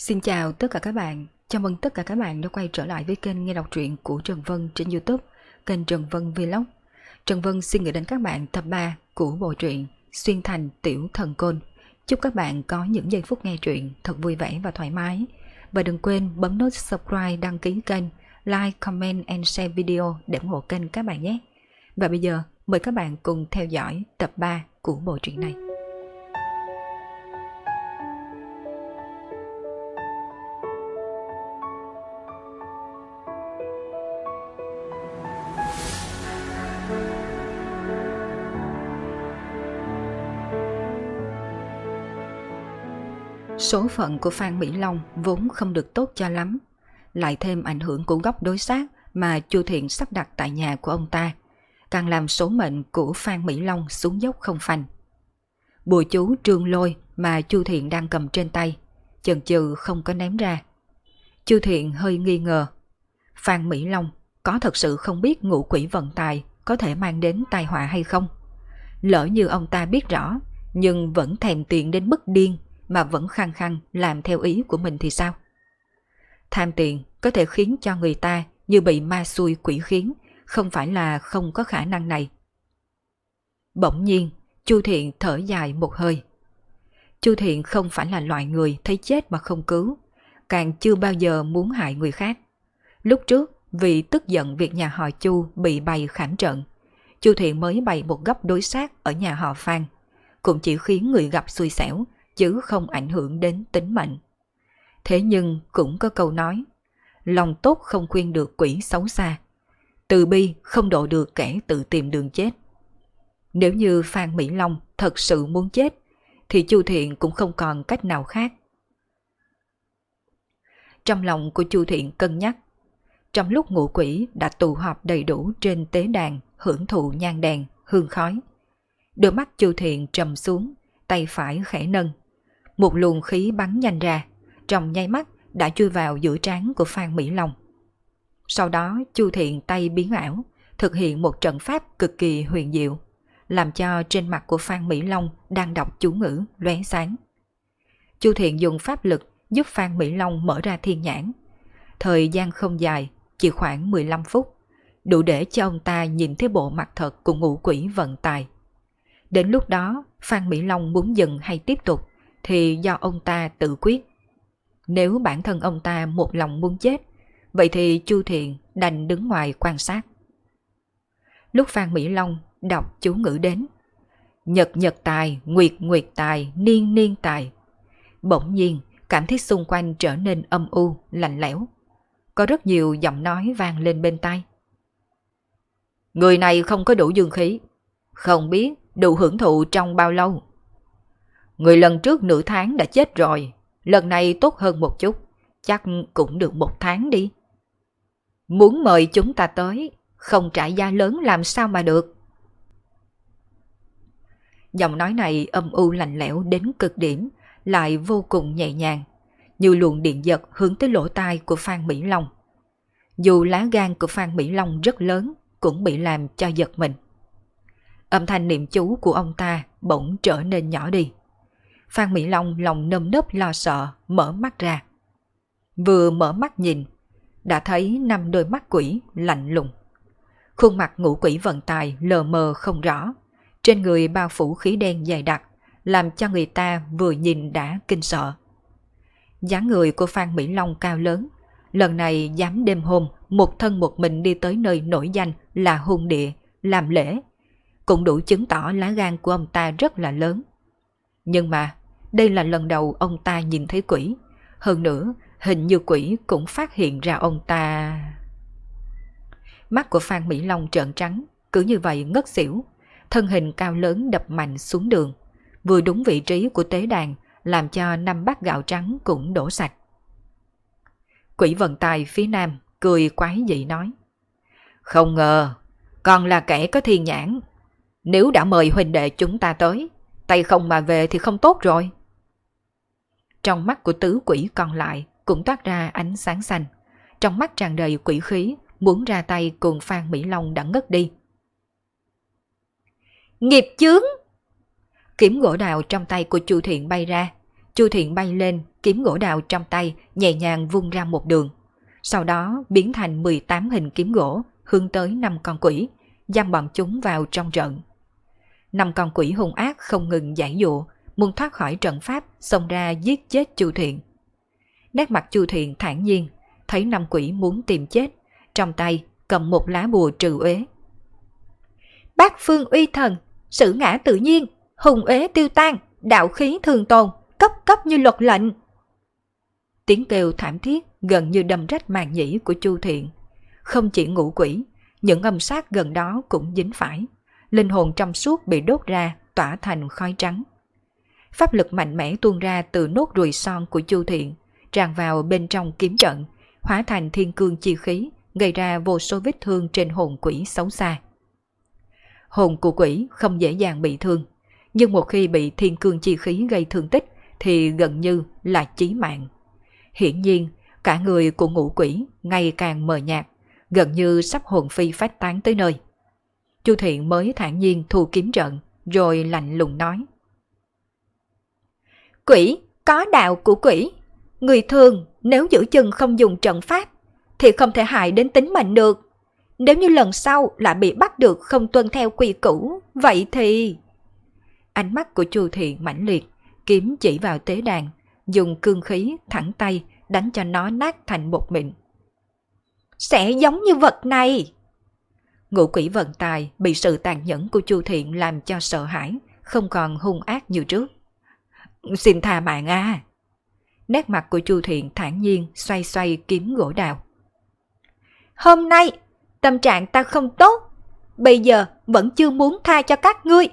Xin chào tất cả các bạn, chào mừng tất cả các bạn đã quay trở lại với kênh nghe đọc truyện của Trần Vân trên YouTube, kênh Trần Vân Vlog. Trần Vân xin gửi đến các bạn tập 3 của bộ truyện Xuyên Thành Tiểu Thần Côn. Chúc các bạn có những giây phút nghe truyện thật vui vẻ và thoải mái. Và đừng quên bấm nút subscribe, đăng ký kênh, like, comment and share video để ủng hộ kênh các bạn nhé. Và bây giờ mời các bạn cùng theo dõi tập 3 của bộ truyện này. Số phận của Phan Mỹ Long vốn không được tốt cho lắm, lại thêm ảnh hưởng của góc đối sát mà Chu Thiện sắp đặt tại nhà của ông ta, càng làm số mệnh của Phan Mỹ Long xuống dốc không phanh. Bùa chú trương lôi mà Chu Thiện đang cầm trên tay, chần chừ không có ném ra. Chu Thiện hơi nghi ngờ, Phan Mỹ Long có thật sự không biết ngũ quỷ vận tài có thể mang đến tai họa hay không? Lỡ như ông ta biết rõ, nhưng vẫn thèm tiền đến mức điên, mà vẫn khăng khăng làm theo ý của mình thì sao? Tham tiền có thể khiến cho người ta như bị ma xui quỷ khiến, không phải là không có khả năng này. Bỗng nhiên, Chu Thiện thở dài một hơi. Chu Thiện không phải là loại người thấy chết mà không cứu, càng chưa bao giờ muốn hại người khác. Lúc trước, vì tức giận việc nhà họ Chu bị bày khảm trận, Chu Thiện mới bày một góc đối sát ở nhà họ Phan, cũng chỉ khiến người gặp xui xẻo, chứ không ảnh hưởng đến tính mệnh. Thế nhưng cũng có câu nói, lòng tốt không khuyên được quỷ xấu xa, từ bi không độ được kẻ tự tìm đường chết. Nếu như Phan Mỹ Long thật sự muốn chết, thì Chu Thiện cũng không còn cách nào khác. Trong lòng của Chu Thiện cân nhắc, trong lúc ngũ quỷ đã tụ họp đầy đủ trên tế đàn hưởng thụ nhang đèn, hương khói, đôi mắt Chu Thiện trầm xuống, tay phải khẽ nâng. Một luồng khí bắn nhanh ra, trong nháy mắt đã chui vào giữa trán của Phan Mỹ Long. Sau đó Chu Thiện tay biến ảo, thực hiện một trận pháp cực kỳ huyền diệu, làm cho trên mặt của Phan Mỹ Long đang đọc chú ngữ lóe sáng. Chu Thiện dùng pháp lực giúp Phan Mỹ Long mở ra thiên nhãn. Thời gian không dài, chỉ khoảng 15 phút, đủ để cho ông ta nhìn thấy bộ mặt thật của ngũ quỷ vận tài. Đến lúc đó, Phan Mỹ Long muốn dừng hay tiếp tục thì do ông ta tự quyết. Nếu bản thân ông ta một lòng muốn chết, vậy thì Chu Thiện đành đứng ngoài quan sát. Lúc Phan Mỹ Long đọc chú ngữ đến, nhật nhật tài, nguyệt nguyệt tài, niên niên tài, bỗng nhiên cảm thấy xung quanh trở nên âm u, lạnh lẽo. Có rất nhiều giọng nói vang lên bên tai. Người này không có đủ dương khí, không biết đủ hưởng thụ trong bao lâu. Người lần trước nửa tháng đã chết rồi, lần này tốt hơn một chút, chắc cũng được 1 tháng đi. Muốn mời chúng ta tới, không trả giá lớn làm sao mà được. Giọng nói này âm u lạnh lẽo đến cực điểm, lại vô cùng nhẹ nhàng, như luồng điện giật hướng tới lỗ tai của Phan Mỹ Long. Dù lá gan của Phan Mỹ Long rất lớn, cũng bị làm cho giật mình. Âm thanh niệm chú của ông ta bỗng trở nên nhỏ đi. Phan Mỹ Long lòng nơm nớp lo sợ, mở mắt ra. Vừa mở mắt nhìn, đã thấy 5 đôi mắt quỷ lạnh lùng. Khuôn mặt ngũ quỷ vận tài lờ mờ không rõ, trên người bao phủ khí đen dày đặc, làm cho người ta vừa nhìn đã kinh sợ. Dáng người của Phan Mỹ Long cao lớn, lần này dám đêm hôm một thân một mình đi tới nơi nổi danh là hung địa, làm lễ, cũng đủ chứng tỏ lá gan của ông ta rất là lớn. Nhưng mà đây là lần đầu ông ta nhìn thấy quỷ, hơn nữa hình như quỷ cũng phát hiện ra ông ta. Mắt của Phan Mỹ Long trợn trắng, cứ như vậy ngất xỉu, thân hình cao lớn đập mạnh xuống đường, vừa đúng vị trí của tế đàn, làm cho 5 bát gạo trắng cũng đổ sạch. Quỷ vận tài phía nam cười quái dị nói, không ngờ còn là kẻ có thiên nhãn. Nếu đã mời huynh đệ chúng ta tới, tay không mà về thì không tốt rồi. Trong mắt của tứ quỷ còn lại cũng toát ra ánh sáng xanh, trong mắt tràn đầy quỷ khí, muốn ra tay cùng Phan Mỹ Long đã ngất đi. Nghiệp chướng! Kiếm gỗ đào trong tay của Chu Thiện bay ra, Chu Thiện bay lên, kiếm gỗ đào trong tay nhẹ nhàng vung ra một đường. Sau đó biến thành 18 hình kiếm gỗ hướng tới 5 con quỷ, giam bọn chúng vào trong trận. 5 con quỷ hung ác không ngừng giãy dụa, muốn thoát khỏi trận pháp, xông ra giết chết Chu Thiện. Nét mặt Chu Thiện thản nhiên, thấy 5 quỷ muốn tìm chết, trong tay cầm một lá bùa trừ uế. Bát phương uy thần, sử ngã tự nhiên, hùng uế tiêu tan, đạo khí thường tồn, cấp cấp như luật lệnh. Tiếng kêu thảm thiết gần như đâm rách màng nhĩ của Chu Thiện. Không chỉ ngũ quỷ, những âm sát gần đó cũng dính phải. Linh hồn trong suốt bị đốt ra, tỏa thành khói trắng. Pháp lực mạnh mẽ tuôn ra từ nốt ruồi son của Chu Thiện, tràn vào bên trong kiếm trận, hóa thành thiên cương chi khí, gây ra vô số vết thương trên hồn quỷ xấu xa. Hồn của quỷ không dễ dàng bị thương, nhưng một khi bị thiên cương chi khí gây thương tích thì gần như là chí mạng. Hiển nhiên, cả người của ngũ quỷ ngày càng mờ nhạt, gần như sắp hồn phi phách tán tới nơi. Chu Thiện mới thản nhiên thu kiếm trận, rồi lạnh lùng nói. Quỷ có đạo của quỷ, người thường nếu giữ chừng không dùng trận pháp thì không thể hại đến tính mệnh được. Nếu như lần sau lại bị bắt được không tuân theo quy củ, vậy thì... Ánh mắt của Chu Thiện mãnh liệt, kiếm chỉ vào tế đàn, dùng cương khí thẳng tay đánh cho nó nát thành bột mịn. Sẽ giống như vật này. Ngũ quỷ vận tài bị sự tàn nhẫn của Chu Thiện làm cho sợ hãi, không còn hung ác như trước. Xin tha mạng a. Nét mặt của Chu Thiện thản nhiên xoay xoay kiếm gỗ đào. Hôm nay tâm trạng ta không tốt, bây giờ vẫn chưa muốn tha cho các ngươi.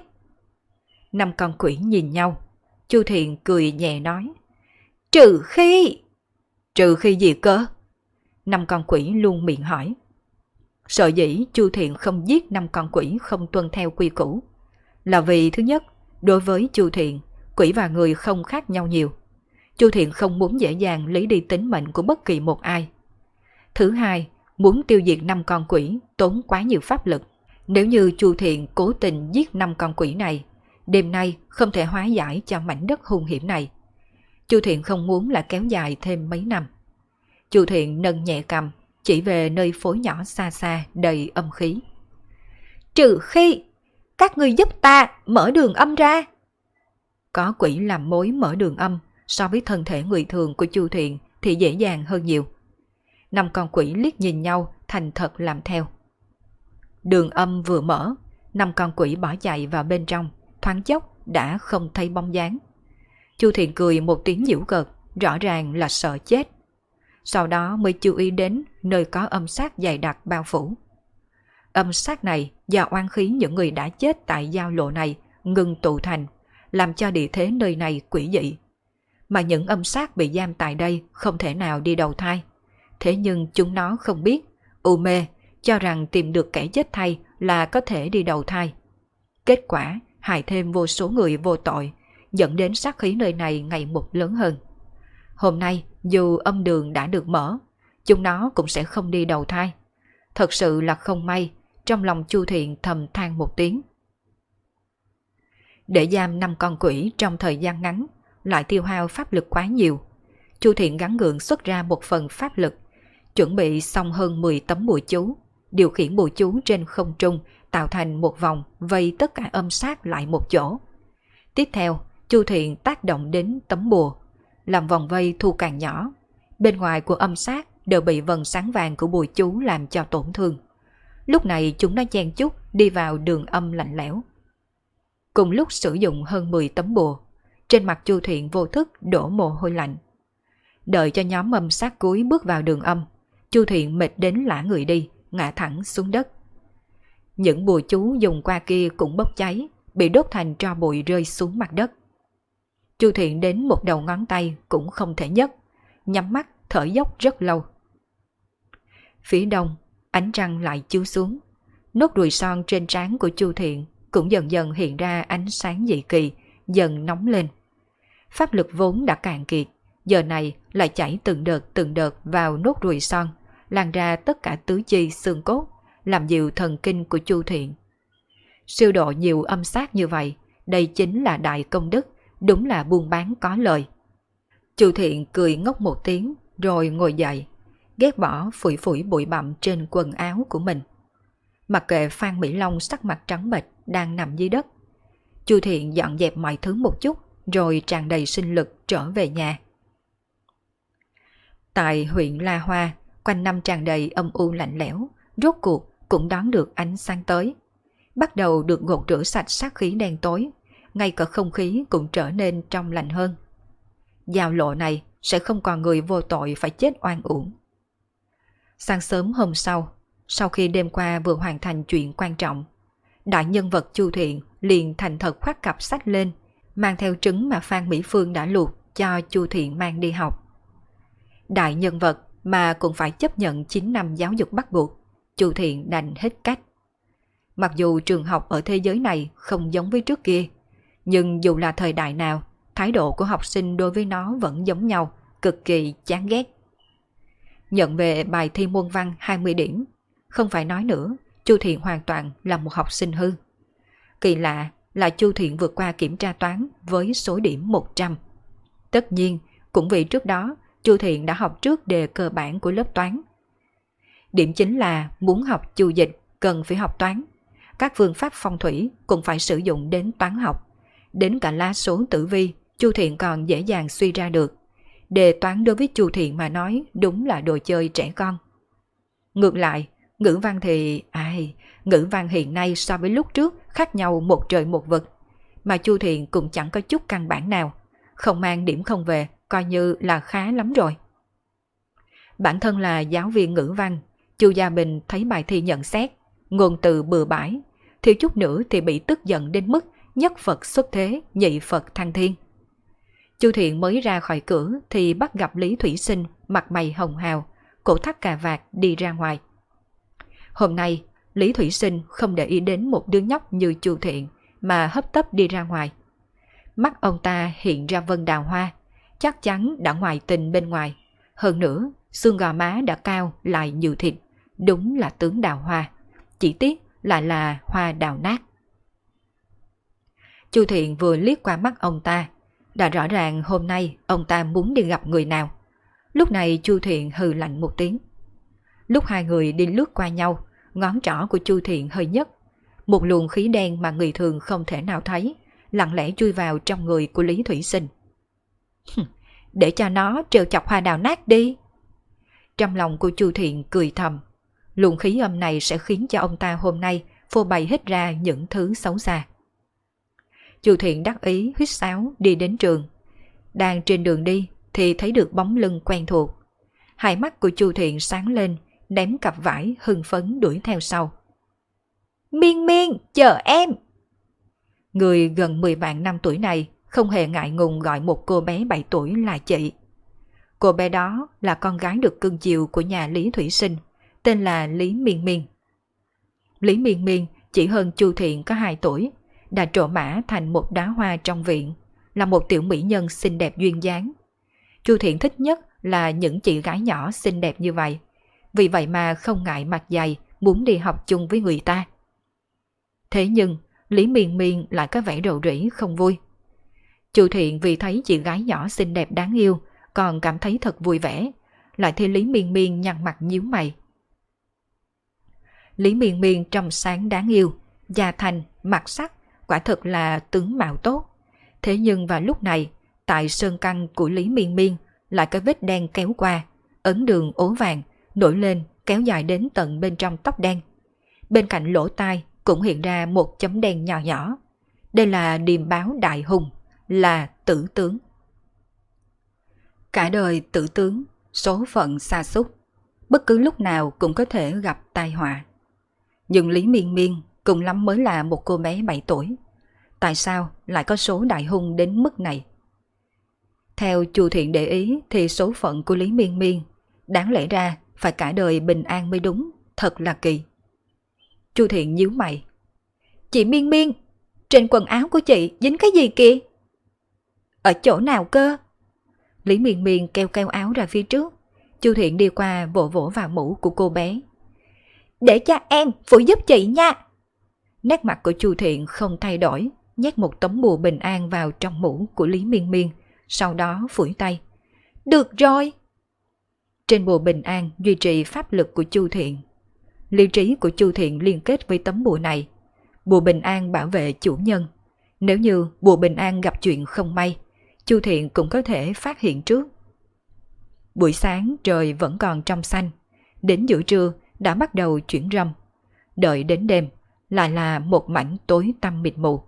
5 con quỷ nhìn nhau, Chu Thiện cười nhẹ nói. Trừ khi gì cơ? 5 con quỷ luôn miệng hỏi. Sợ dĩ Chu Thiện không giết 5 con quỷ không tuân theo quy củ là vì thứ nhất, đối với Chu Thiện, quỷ và người không khác nhau nhiều. Chu Thiện không muốn dễ dàng lấy đi tính mệnh của bất kỳ một ai. Thứ hai, muốn tiêu diệt 5 con quỷ tốn quá nhiều pháp lực. Nếu như Chu Thiện cố tình giết 5 con quỷ này, đêm nay không thể hóa giải cho mảnh đất hung hiểm này. Chu Thiện không muốn là kéo dài thêm mấy năm. Chu Thiện nâng nhẹ cầm, chỉ về nơi phối nhỏ xa xa đầy âm khí. Trừ khi các ngươi giúp ta mở đường âm ra. Có quỷ làm mối mở đường âm, so với thân thể người thường của Chu Thiện thì dễ dàng hơn nhiều. 5 con quỷ liếc nhìn nhau, thành thật làm theo. Đường âm vừa mở, 5 con quỷ bỏ chạy vào bên trong, thoáng chốc đã không thấy bóng dáng. Chu Thiện cười một tiếng giễu cợt, rõ ràng là sợ chết. Sau đó mới chú ý đến nơi có âm sát dày đặc bao phủ. Âm sát này do oán khí những người đã chết tại giao lộ này ngừng tụ thành, làm cho địa thế nơi này quỷ dị. Mà những âm sát bị giam tại đây không thể nào đi đầu thai. Thế nhưng chúng nó không biết, u mê, cho rằng tìm được kẻ chết thay là có thể đi đầu thai. Kết quả hại thêm vô số người vô tội, dẫn đến sát khí nơi này ngày một lớn hơn. Hôm nay dù âm đường đã được mở, chúng nó cũng sẽ không đi đầu thai. Thật sự là không may, trong lòng Chu Thiện thầm than một tiếng. Để giam 5 con quỷ trong thời gian ngắn, lại tiêu hao pháp lực quá nhiều. Chu Thiện gắng gượng xuất ra một phần pháp lực, chuẩn bị xong hơn 10 tấm bùa chú, điều khiển bùa chú trên không trung tạo thành một vòng vây tất cả âm sát lại một chỗ. Tiếp theo, Chu Thiện tác động đến tấm bùa, làm vòng vây thu càng nhỏ. Bên ngoài của âm sát đều bị vầng sáng vàng của bùa chú làm cho tổn thương. Lúc này chúng nó chen chúc đi vào đường âm lạnh lẽo. Cùng lúc sử dụng hơn 10 tấm bùa, trên mặt Chu Thiện vô thức đổ mồ hôi lạnh. Đợi cho nhóm âm sát cuối bước vào đường âm, Chu Thiện mệt đến lả người đi, ngã thẳng xuống đất. Những bùa chú dùng qua kia cũng bốc cháy, bị đốt thành tro bụi rơi xuống mặt đất. Chu Thiện đến một đầu ngón tay cũng không thể nhấc, nhắm mắt thở dốc rất lâu. Phía đông, ánh trăng lại chiếu xuống. Nốt ruồi son trên trán của Chu Thiện cũng dần dần hiện ra ánh sáng dị kỳ, dần nóng lên. Pháp lực vốn đã cạn kiệt, giờ này lại chảy từng đợt vào nốt ruồi son, lan ra tất cả tứ chi xương cốt, làm dịu thần kinh của Chu Thiện. Siêu độ nhiều âm sát như vậy, đây chính là đại công đức, đúng là buôn bán có lời. Chu Thiện cười ngốc một tiếng rồi ngồi dậy, ghét bỏ phủi phủi bụi bặm trên quần áo của mình. Mặc kệ Phan Mỹ Long sắc mặt trắng bệch đang nằm dưới đất, Chu Thiện dọn dẹp mọi thứ một chút rồi tràn đầy sinh lực trở về nhà. Tại huyện La Hoa, quanh năm tràn đầy âm u lạnh lẽo, rốt cuộc cũng đón được ánh sáng tới. Bắt đầu được gột rửa sạch sát khí đen tối, ngay cả không khí cũng trở nên trong lành hơn. Giao lộ này sẽ không còn người vô tội phải chết oan uổng. Sáng sớm hôm sau khi đêm qua vừa hoàn thành chuyện quan trọng, đại nhân vật Chu Thiện liền thành thật khoác cặp sách lên, mang theo trứng mà Phan Mỹ Phương đã luộc cho Chu Thiện mang đi học. Đại nhân vật mà cũng phải chấp nhận 9 năm giáo dục bắt buộc, Chu Thiện đành hết cách. Mặc dù trường học ở thế giới này không giống với trước kia, nhưng dù là thời đại nào, thái độ của học sinh đối với nó vẫn giống nhau, cực kỳ chán ghét. Nhận về bài thi môn văn 20 điểm, không phải nói nữa, Chu Thiện hoàn toàn là một học sinh hư. Kỳ lạ là Chu Thiện vượt qua kiểm tra toán với số điểm 100. Tất nhiên, cũng vì trước đó Chu Thiện đã học trước đề cơ bản của lớp toán. Điểm chính là muốn học chu dịch cần phải học toán. Các phương pháp phong thủy cũng phải sử dụng đến toán học. Đến cả lá số tử vi, Chu Thiện còn dễ dàng suy ra được. Đề toán đối với Chu Thiện mà nói đúng là đồ chơi trẻ con. Ngược lại, ngữ văn thì... ngữ văn hiện nay so với lúc trước khác nhau một trời một vực. Mà Chu Thiện cũng chẳng có chút căn bản nào. Không mang điểm không về, coi như là khá lắm rồi. Bản thân là giáo viên ngữ văn, Chu Gia Bình thấy bài thi nhận xét, ngôn từ bừa bãi, thiếu chút nữa thì bị tức giận đến mức nhất Phật xuất thế, nhị Phật thăng thiên. Chu Thiện mới ra khỏi cửa thì bắt gặp Lý Thủy Sinh mặt mày hồng hào, cổ thắt cà vạt đi ra ngoài. Hôm nay, Lý Thủy Sinh không để ý đến một đứa nhóc như Chu Thiện mà hấp tấp đi ra ngoài. Mắt ông ta hiện ra vân đào hoa, chắc chắn đã ngoại tình bên ngoài. Hơn nữa, xương gò má đã cao lại nhiều thịt, đúng là tướng đào hoa. Chỉ tiếc là hoa đào nát. Chu Thiện vừa liếc qua mắt ông ta, đã rõ ràng hôm nay ông ta muốn đi gặp người nào. Lúc này Chu Thiện hừ lạnh một tiếng. Lúc hai người đi lướt qua nhau, ngón trỏ của Chu Thiện hơi nhấc. Một luồng khí đen mà người thường không thể nào thấy, lặng lẽ chui vào trong người của Lý Thủy Sinh. Để cho nó trêu chọc hoa đào nát đi. Trong lòng của Chu Thiện cười thầm. Luồng khí âm này sẽ khiến cho ông ta hôm nay phô bày hết ra những thứ xấu xa. Chu Thiện đắc ý huýt sáo đi đến trường. Đang trên đường đi thì thấy được bóng lưng quen thuộc. Hai mắt của Chu Thiện sáng lên, ném cặp vải hưng phấn đuổi theo sau. Miên Miên, chờ em! Người gần 10 bạn năm tuổi này không hề ngại ngùng gọi một cô bé 7 tuổi là chị. Cô bé đó là con gái được cưng chiều của nhà Lý Thủy Sinh, tên là Lý Miên Miên. Lý Miên Miên chỉ hơn Chu Thiện có 2 tuổi, đã trổ mã thành một đóa hoa trong viện, là một tiểu mỹ nhân xinh đẹp duyên dáng. Chu Thiện thích nhất là những chị gái nhỏ xinh đẹp như vậy, vì vậy mà không ngại mặt dày muốn đi học chung với người ta. Thế nhưng Lý Miên Miên lại có vẻ rầu rĩ không vui. Chu Thiện vì thấy chị gái nhỏ xinh đẹp đáng yêu còn cảm thấy thật vui vẻ, lại thấy Lý Miên Miên nhăn mặt nhíu mày. Lý Miên Miên trong sáng đáng yêu, da thành, mặt sắc, quả thật là tướng mạo tốt. Thế nhưng vào lúc này, tại sơn căn của Lý Miên Miên lại có vết đen kéo qua, ấn đường ố vàng, nổi lên kéo dài đến tận bên trong tóc đen. Bên cạnh lỗ tai cũng hiện ra một chấm đen nhỏ nhỏ. Đây là điềm báo đại hùng, là tử tướng. Cả đời tử tướng, số phận sa sút, bất cứ lúc nào cũng có thể gặp tai họa. Nhưng Lý Miên Miên cùng lắm mới là một cô bé 7 tuổi. Tại sao lại có số đại hung đến mức này? Theo Chu Thiện để ý thì số phận của Lý Miên Miên đáng lẽ ra phải cả đời bình an mới đúng, thật là kỳ. Chu Thiện nhíu mày. Chị Miên Miên, trên quần áo của chị dính cái gì kìa? Ở chỗ nào cơ? Lý Miên Miên kêu áo ra phía trước. Chu Thiện đi qua vỗ vỗ vào mũ của cô bé. Để cho em phụ giúp chị nha. Nét mặt của Chu Thiện không thay đổi, nhét một tấm bùa bình an vào trong mũ của Lý Miên Miên, sau đó phủi tay. Được rồi. Trên bùa bình an duy trì pháp lực của Chu Thiện. Lý trí của Chu Thiện liên kết với tấm bùa này. Bùa bình an bảo vệ chủ nhân. Nếu như bùa bình an gặp chuyện không may, Chu Thiện cũng có thể phát hiện trước. Buổi sáng trời vẫn còn trong xanh, đến giữa trưa đã bắt đầu chuyển râm. Đợi đến đêm, lại là một mảnh tối tăm mịt mù.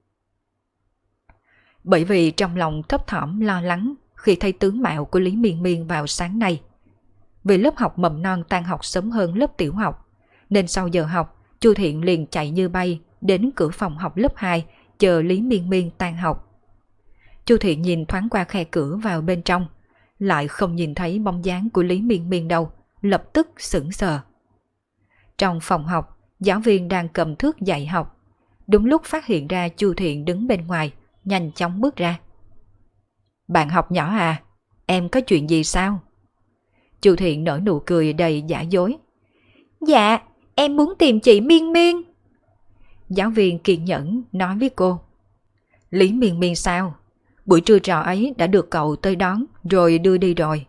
Bởi vì trong lòng thấp thỏm lo lắng khi thấy tướng mạo của Lý Miên Miên vào sáng nay. Vì lớp học mầm non tan học sớm hơn lớp tiểu học, nên sau giờ học, Chu Thiện liền chạy như bay đến cửa phòng học lớp 2 chờ Lý Miên Miên tan học. Chu Thiện nhìn thoáng qua khe cửa vào bên trong, lại không nhìn thấy bóng dáng của Lý Miên Miên đâu, lập tức sững sờ. Trong phòng học, giáo viên đang cầm thước dạy học. Đúng lúc phát hiện ra Chu Thiện đứng bên ngoài, nhanh chóng bước ra. Bạn học nhỏ à, em có chuyện gì sao? Chu Thiện nở nụ cười đầy giả dối. Dạ, em muốn tìm chị Miên Miên. Giáo viên kiên nhẫn nói với cô. Lý Miên Miên sao? Buổi trưa trò ấy đã được cậu tới đón rồi đưa đi rồi.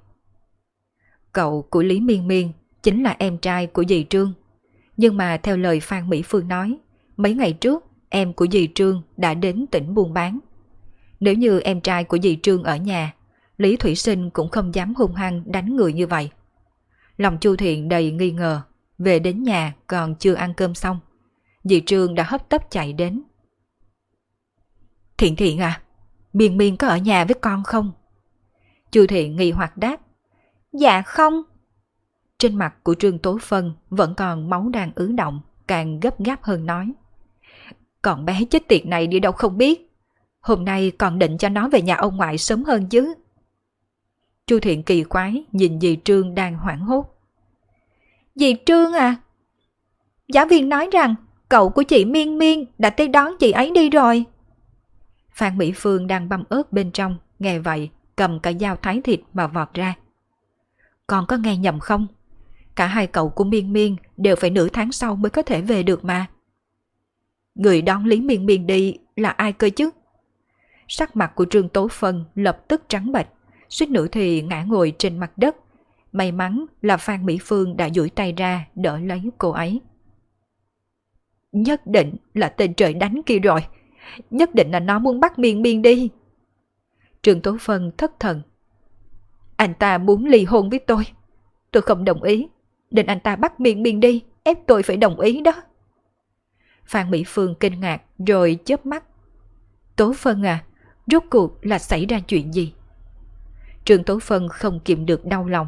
Cậu của Lý Miên Miên chính là em trai của dì Trương. Nhưng mà theo lời Phan Mỹ Phương nói, mấy ngày trước em của dì Trương đã đến tỉnh buôn bán. Nếu như em trai của dì Trương ở nhà, Lý Thủy Sinh cũng không dám hung hăng đánh người như vậy. Lòng Chu Thiện đầy nghi ngờ, về đến nhà còn chưa ăn cơm xong. Dì Trương đã hấp tấp chạy đến. Thiện Thiện à, Miên Miên có ở nhà với con không? Chu Thiện nghi hoặc đáp. Dạ không. Trên mặt của Trương Tố Phân vẫn còn máu đang ứ động, càng gấp gáp hơn nói. Còn bé chết tiệt này đi đâu không biết. Hôm nay còn định cho nó về nhà ông ngoại sớm hơn chứ. Chu Thiện kỳ quái nhìn dì Trương đang hoảng hốt. Dì Trương à, giáo viên nói rằng cậu của chị Miên Miên đã tới đón chị ấy đi rồi. Phan Mỹ Phương đang băm ớt bên trong, nghe vậy cầm cả dao thái thịt mà vọt ra. Con có nghe nhầm không? Cả hai cậu của Miên Miên đều phải nửa tháng sau mới có thể về được mà. Người đón Lý Miên Miên đi là ai cơ chứ? Sắc mặt của Trương Tố Phân lập tức trắng bệch, suýt nữa thì ngã ngồi trên mặt đất. May mắn là Phan Mỹ Phương đã duỗi tay ra đỡ lấy cô ấy. Nhất định là tên trời đánh kia rồi. Nhất định là nó muốn bắt Miên Miên đi. Trương Tố Phân thất thần. Anh ta muốn ly hôn với tôi. Tôi không đồng ý. Định anh ta bắt Miên Miên đi, ép tôi phải đồng ý đó. Phan Mỹ Phương kinh ngạc rồi chớp mắt. Tố Phân à, rốt cuộc là xảy ra chuyện gì? Trương Tố Phân không kiềm được đau lòng.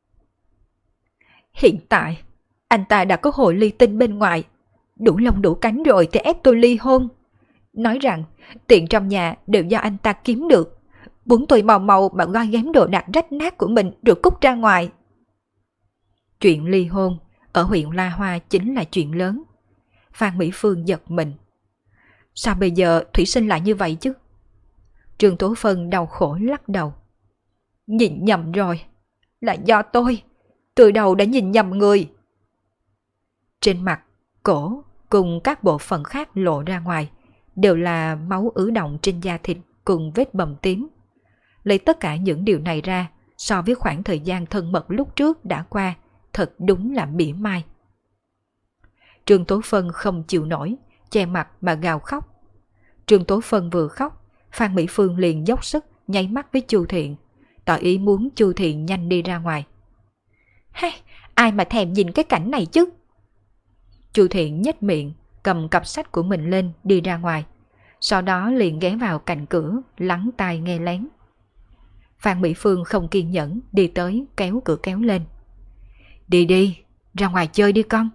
Hiện tại, anh ta đã có hồ ly tinh bên ngoài. Đủ lông đủ cánh rồi thì ép tôi ly hôn. Nói rằng tiền trong nhà đều do anh ta kiếm được. Muốn tôi màu màu mà gom ghém đồ đạc rách nát của mình rồi cút ra ngoài. Chuyện ly hôn ở huyện La Hoa chính là chuyện lớn. Phan Mỹ Phương giật mình. Sao bây giờ Thủy Sinh lại như vậy chứ? Trương Tố Phân đau khổ lắc đầu. Nhìn nhầm rồi. Là do tôi. Từ đầu đã nhìn nhầm người. Trên mặt, cổ cùng các bộ phận khác lộ ra ngoài đều là máu ứ động trên da thịt cùng vết bầm tím. Lấy tất cả những điều này ra, so với khoảng thời gian thân mật lúc trước đã qua, thật đúng là mỉa mai. Trương Tố Phân không chịu nổi, che mặt mà gào khóc. Trương Tố Phân vừa khóc, Phan Mỹ Phương liền dốc sức nháy mắt với Chu Thiện, tỏ ý muốn Chu Thiện nhanh đi ra ngoài. Hay, ai mà thèm nhìn cái cảnh này chứ? Chu Thiện nhếch miệng, cầm cặp sách của mình lên đi ra ngoài, sau đó liền ghé vào cạnh cửa lắng tai nghe lén. Phan Mỹ Phương không kiên nhẫn đi tới kéo cửa kéo lên. Đi đi, ra ngoài chơi đi con.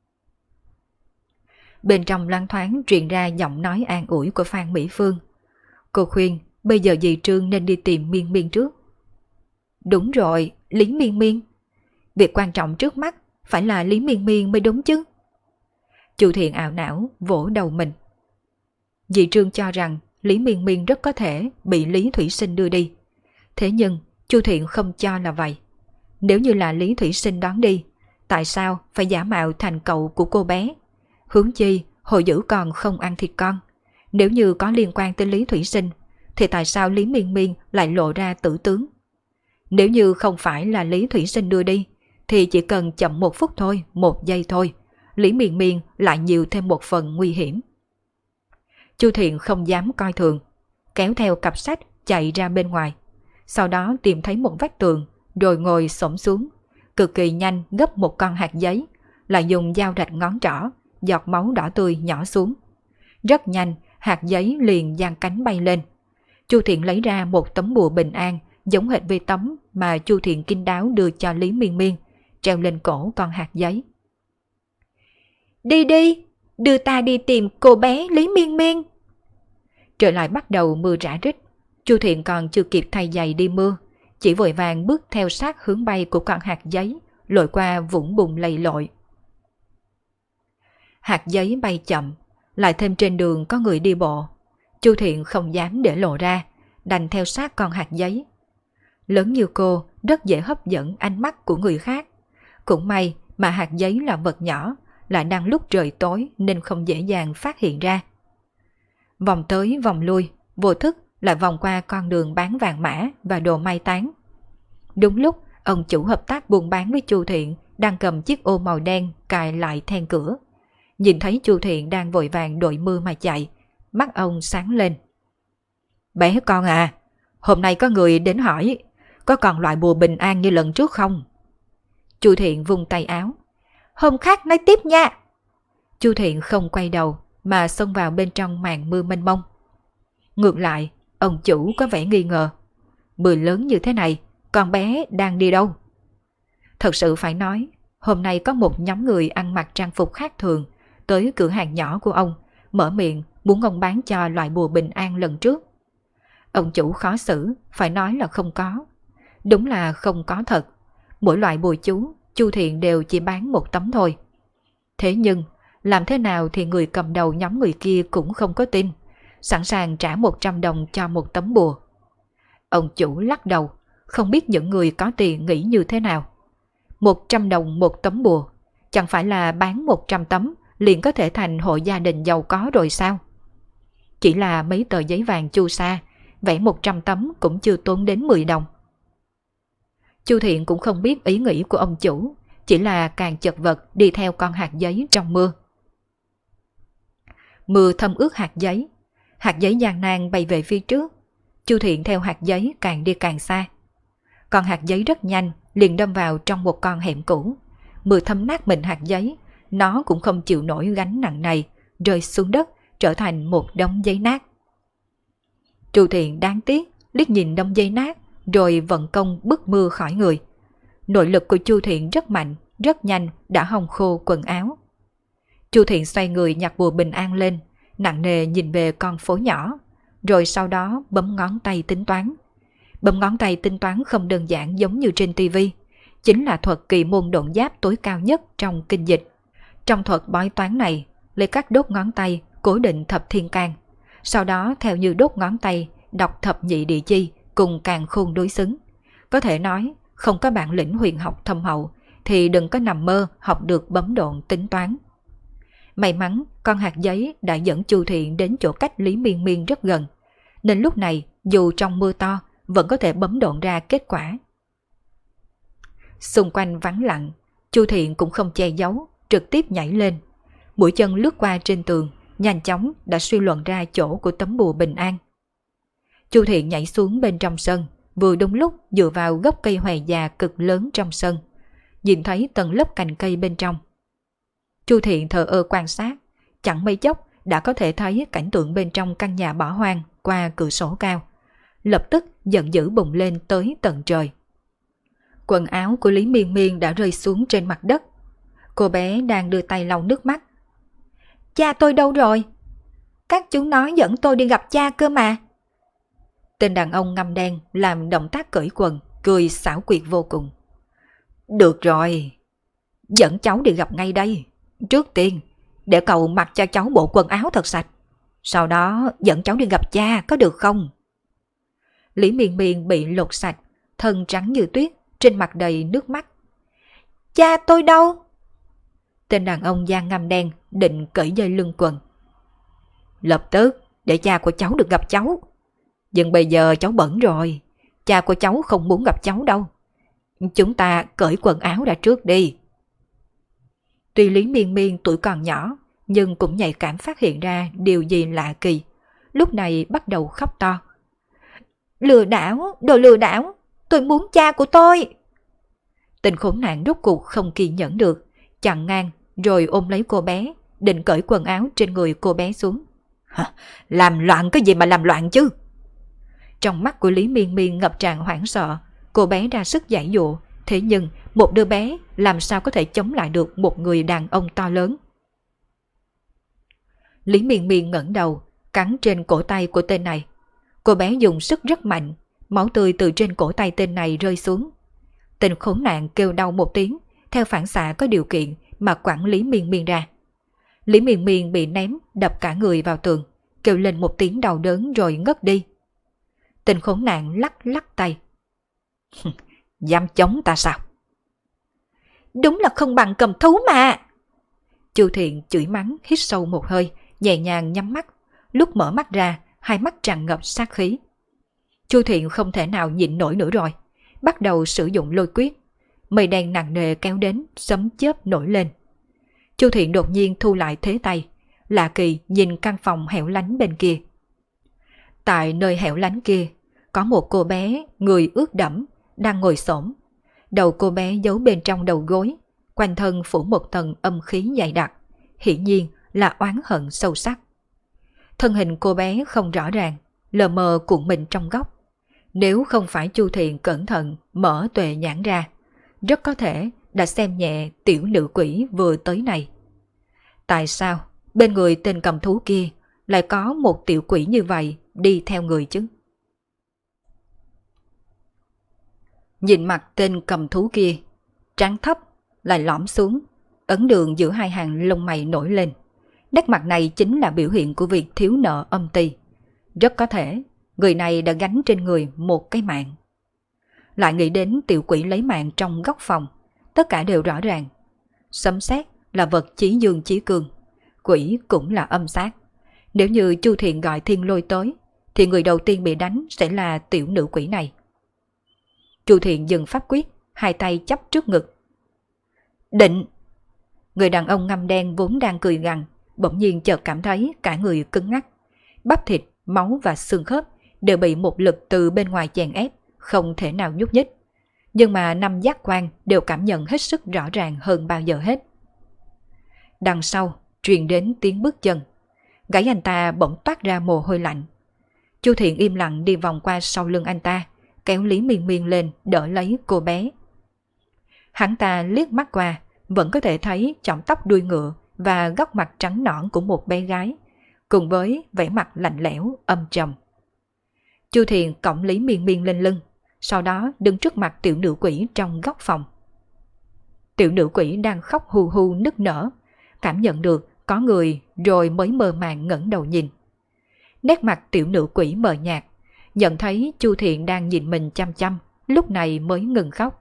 Bên trong loáng thoáng truyền ra giọng nói an ủi của Phan Mỹ Phương. Cô khuyên bây giờ dì Trương nên đi tìm Miên Miên trước. Đúng rồi, Lý Miên Miên. Việc quan trọng trước mắt phải là Lý Miên Miên mới đúng chứ. Chu Thiện ảo não vỗ đầu mình. Dì Trương cho rằng Lý Miên Miên rất có thể bị Lý Thủy Sinh đưa đi. Thế nhưng Chu Thiện không cho là vậy. Nếu như là Lý Thủy Sinh đón đi, tại sao phải giả mạo thành cậu của cô bé? Huống chi Hồ Dữ còn không ăn thịt con. Nếu như có liên quan tới Lý Thủy Sinh, thì tại sao Lý Miên Miên lại lộ ra tử tướng? Nếu như không phải là Lý Thủy Sinh đưa đi, thì chỉ cần chậm 1 phút thôi, 1 giây thôi, Lý Miên Miên lại nhiều thêm một phần nguy hiểm. Chu Thiện không dám coi thường, kéo theo cặp sách chạy ra bên ngoài. Sau đó tìm thấy một vách tường, rồi ngồi xổm xuống, cực kỳ nhanh gấp một con hạt giấy, lại dùng dao rạch ngón trỏ, giọt máu đỏ tươi nhỏ xuống. Rất nhanh, hạt giấy liền giang cánh bay lên. Chu Thiện lấy ra một tấm bùa bình an, giống hệt với tấm mà Chu Thiện kín đáo đưa cho Lý Miên Miên, treo lên cổ con hạt giấy. Đi đi, đưa ta đi tìm cô bé Lý Miên Miên. Trời lại bắt đầu mưa rã rích. Chu Thiện còn chưa kịp thay giày đi mưa, chỉ vội vàng bước theo sát hướng bay của con hạt giấy, lội qua vũng bùn lầy lội. Hạt giấy bay chậm, lại thêm trên đường có người đi bộ. Chu Thiện không dám để lộ ra, đành theo sát con hạt giấy. Lớn như cô rất dễ hấp dẫn ánh mắt của người khác. Cũng may mà hạt giấy là vật nhỏ, lại đang lúc trời tối nên không dễ dàng phát hiện ra. Vòng tới vòng lui, vô thức lại vòng qua con đường bán vàng mã và đồ may tán. Đúng lúc ông chủ hợp tác buôn bán với Chu Thiện đang cầm chiếc ô màu đen cài lại then cửa. Nhìn thấy Chu Thiện đang vội vàng đội mưa mà chạy, mắt ông sáng lên. Bé con à, hôm nay có người đến hỏi, có còn loại bùa bình an như lần trước không? Chu Thiện vung tay áo. Hôm khác nói tiếp nha. Chu Thiện không quay đầu mà xông vào bên trong màn mưa mênh mông. Ngược lại, ông chủ có vẻ nghi ngờ. Mưa lớn như thế này, con bé đang đi đâu? Thật sự phải nói, hôm nay có một nhóm người ăn mặc trang phục khác thường tới cửa hàng nhỏ của ông, mở miệng muốn ông bán cho loại bùa bình an lần trước. Ông chủ khó xử, phải nói là không có. Đúng là không có thật. Mỗi loại bùa chú, Chu Thiện đều chỉ bán một tấm thôi. Thế nhưng, làm thế nào thì người cầm đầu nhóm người kia cũng không có tin, sẵn sàng trả 100 đồng cho một tấm bùa. Ông chủ lắc đầu, không biết những người có tiền nghĩ như thế nào. 100 đồng một tấm bùa, chẳng phải là bán 100 tấm liền có thể thành hộ gia đình giàu có rồi sao? Chỉ là mấy tờ giấy vàng chu sa, vẽ 100 tấm cũng chưa tốn đến 10 đồng. Chu Thiện cũng không biết ý nghĩ của ông chủ, chỉ là càng chật vật đi theo con hạt giấy trong mưa. Mưa thấm ướt hạt giấy gian nan bay về phía trước. Chu Thiện theo hạt giấy càng đi càng xa. Con hạt giấy rất nhanh liền đâm vào trong một con hẻm cũ. Mưa thấm nát mình hạt giấy, nó cũng không chịu nổi gánh nặng này, rơi xuống đất trở thành một đống giấy nát. Chu Thiện đáng tiếc liếc nhìn đống giấy nát rồi vận công bức mưa khỏi người. Nội lực của Chu Thiện rất mạnh, rất nhanh đã hong khô quần áo. Chu Thiện xoay người nhặt bùa bình an lên, nặng nề nhìn về con phố nhỏ, rồi sau đó bấm ngón tay tính toán. Bấm ngón tay tính toán không đơn giản giống như trên tivi, chính là thuật kỳ môn độn giáp tối cao nhất trong kinh dịch. Trong thuật bói toán này, lấy các đốt ngón tay cố định thập thiên can, sau đó theo như đốt ngón tay đọc thập nhị địa chi cùng càn khôn đối xứng. Có thể nói, không có bản lĩnh huyền học thâm hậu thì đừng có nằm mơ học được bấm độn tính toán. May mắn con hạt giấy đã dẫn Chu Thiện đến chỗ cách Lý Miên Miên rất gần, nên lúc này dù trong mưa to vẫn có thể bấm độn ra kết quả. Xung quanh vắng lặng, Chu Thiện cũng không che giấu, trực tiếp nhảy lên. Mũi chân lướt qua trên tường, nhanh chóng đã suy luận ra chỗ của tấm bùa bình an. Chu Thiện nhảy xuống bên trong sân, vừa đúng lúc dựa vào gốc cây hòe già cực lớn trong sân, nhìn thấy tầng lớp cành cây bên trong. Chu Thiện thờ ơ quan sát, chẳng mấy chốc đã có thể thấy cảnh tượng bên trong căn nhà bỏ hoang qua cửa sổ cao. Lập tức giận dữ bùng lên tới tận trời. Quần áo của Lý Miên Miên đã rơi xuống trên mặt đất. Cô bé đang đưa tay lau nước mắt. Cha tôi đâu rồi? Các chú nói dẫn tôi đi gặp cha cơ mà. Tên đàn ông ngăm đen làm động tác cởi quần, cười xảo quyệt vô cùng. Được rồi, dẫn cháu đi gặp ngay đây. Trước tiên, để cậu mặc cho cháu bộ quần áo thật sạch. Sau đó dẫn cháu đi gặp cha có được không? Lý Miên Miên bị lột sạch, thân trắng như tuyết, trên mặt đầy nước mắt. Cha tôi đâu? Tên đàn ông da ngăm đen định cởi dây lưng quần. Lập tức để cha của cháu được gặp cháu. Nhưng bây giờ cháu bận rồi, cha của cháu không muốn gặp cháu đâu. Chúng ta cởi quần áo ra trước đi. Tuy Lý Miên Miên tuổi còn nhỏ, nhưng cũng nhạy cảm phát hiện ra điều gì lạ kỳ. Lúc này bắt đầu khóc to. Lừa đảo, đồ lừa đảo, tôi muốn cha của tôi. Tên khốn nạn rốt cuộc không kiên nhẫn được, chặn ngang rồi ôm lấy cô bé, định cởi quần áo trên người cô bé xuống. Làm loạn cái gì mà làm loạn chứ? Trong mắt của Lý Miên Miên ngập tràn hoảng sợ, cô bé ra sức giãy dụa, thế nhưng một đứa bé làm sao có thể chống lại được một người đàn ông to lớn. Lý Miên Miên ngẩng đầu, cắn trên cổ tay của tên này. Cô bé dùng sức rất mạnh, máu tươi từ trên cổ tay tên này rơi xuống. Tên khốn nạn kêu đau một tiếng, theo phản xạ có điều kiện mà quẳng Lý Miên Miên ra. Lý Miên Miên bị ném, đập cả người vào tường, kêu lên một tiếng đau đớn rồi ngất đi. Tên khốn nạn lắc lắc tay. Dám chống ta sao? Đúng là không bằng cầm thú mà. Chu Thiện chửi mắng, hít sâu một hơi, nhẹ nhàng nhắm mắt. Lúc mở mắt ra, hai mắt tràn ngập sát khí. Chu Thiện không thể nào nhịn nổi nữa rồi, bắt đầu sử dụng lôi quyết. Mây đen nặng nề kéo đến, sấm chớp nổi lên. Chu Thiện đột nhiên thu lại thế tay, lạ kỳ nhìn căn phòng hẻo lánh bên kia. Tại nơi hẻo lánh kia, có một cô bé người ướt đẫm đang ngồi xổm. Đầu cô bé giấu bên trong đầu gối, quanh thân phủ một tầng âm khí dày đặc, hiển nhiên là oán hận sâu sắc. Thân hình cô bé không rõ ràng, lờ mờ cuộn mình trong góc. Nếu không phải Chu Thiện cẩn thận mở tuệ nhãn ra, rất có thể đã xem nhẹ tiểu nữ quỷ vừa tới này. Tại sao bên người tên cầm thú kia lại có một tiểu quỷ như vậy đi theo người chứ? Nhìn mặt tên cầm thú kia, trán thấp, lại lõm xuống, ấn đường giữa hai hàng lông mày nổi lên. Nét mặt này chính là biểu hiện của việc thiếu nợ âm ty. Rất có thể, người này đã gánh trên người một cái mạng. Lại nghĩ đến tiểu quỷ lấy mạng trong góc phòng, tất cả đều rõ ràng. Sấm sét là vật chí dương chí cương, quỷ cũng là âm sát. Nếu như Chu Thiện gọi thiên lôi tới, thì người đầu tiên bị đánh sẽ là tiểu nữ quỷ này. Chu Thiện dừng pháp quyết, hai tay chắp trước ngực. Định! Người đàn ông ngăm đen vốn đang cười gằn, bỗng nhiên chợt cảm thấy cả người cứng ngắc. Bắp thịt, máu và xương khớp đều bị một lực từ bên ngoài chèn ép, không thể nào nhúc nhích. Nhưng mà năm giác quan đều cảm nhận hết sức rõ ràng hơn bao giờ hết. Đằng sau truyền đến tiếng bước chân. Gáy anh ta bỗng toát ra mồ hôi lạnh. Chu Thiện im lặng đi vòng qua sau lưng anh ta, kéo Lý Miên Miên lên đỡ lấy cô bé. Hắn ta liếc mắt qua, vẫn có thể thấy chỏm tóc đuôi ngựa và góc mặt trắng nõn của một bé gái, cùng với vẻ mặt lạnh lẽo, âm trầm. Chu Thiện cõng Lý Miên Miên lên lưng, sau đó đứng trước mặt tiểu nữ quỷ trong góc phòng. Tiểu nữ quỷ đang khóc hu hu nức nở, cảm nhận được có người rồi mới mơ màng ngẩng đầu nhìn. Nét mặt tiểu nữ quỷ mờ nhạt, nhận thấy Chu Thiện đang nhìn mình chăm chăm, lúc này mới ngừng khóc.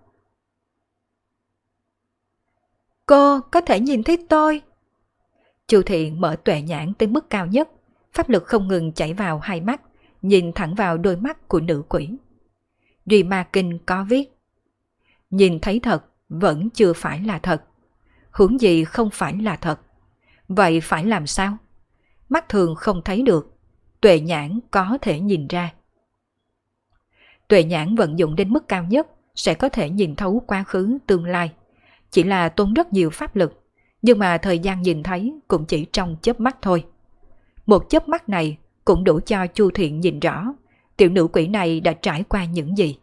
Cô có thể nhìn thấy tôi. Chu Thiện mở tuệ nhãn tới mức cao nhất, pháp lực không ngừng chảy vào hai mắt, nhìn thẳng vào đôi mắt của nữ quỷ. Duy Ma Kinh có viết: nhìn thấy thật vẫn chưa phải là thật, huống gì không phải là thật. Vậy phải làm sao? Mắt thường không thấy được, tuệ nhãn có thể nhìn ra. Tuệ nhãn vận dụng đến mức cao nhất sẽ có thể nhìn thấu quá khứ tương lai. Chỉ là tốn rất nhiều pháp lực, nhưng mà thời gian nhìn thấy cũng chỉ trong chớp mắt thôi. Một chớp mắt này cũng đủ cho Chu Thiện nhìn rõ tiểu nữ quỷ này đã trải qua những gì.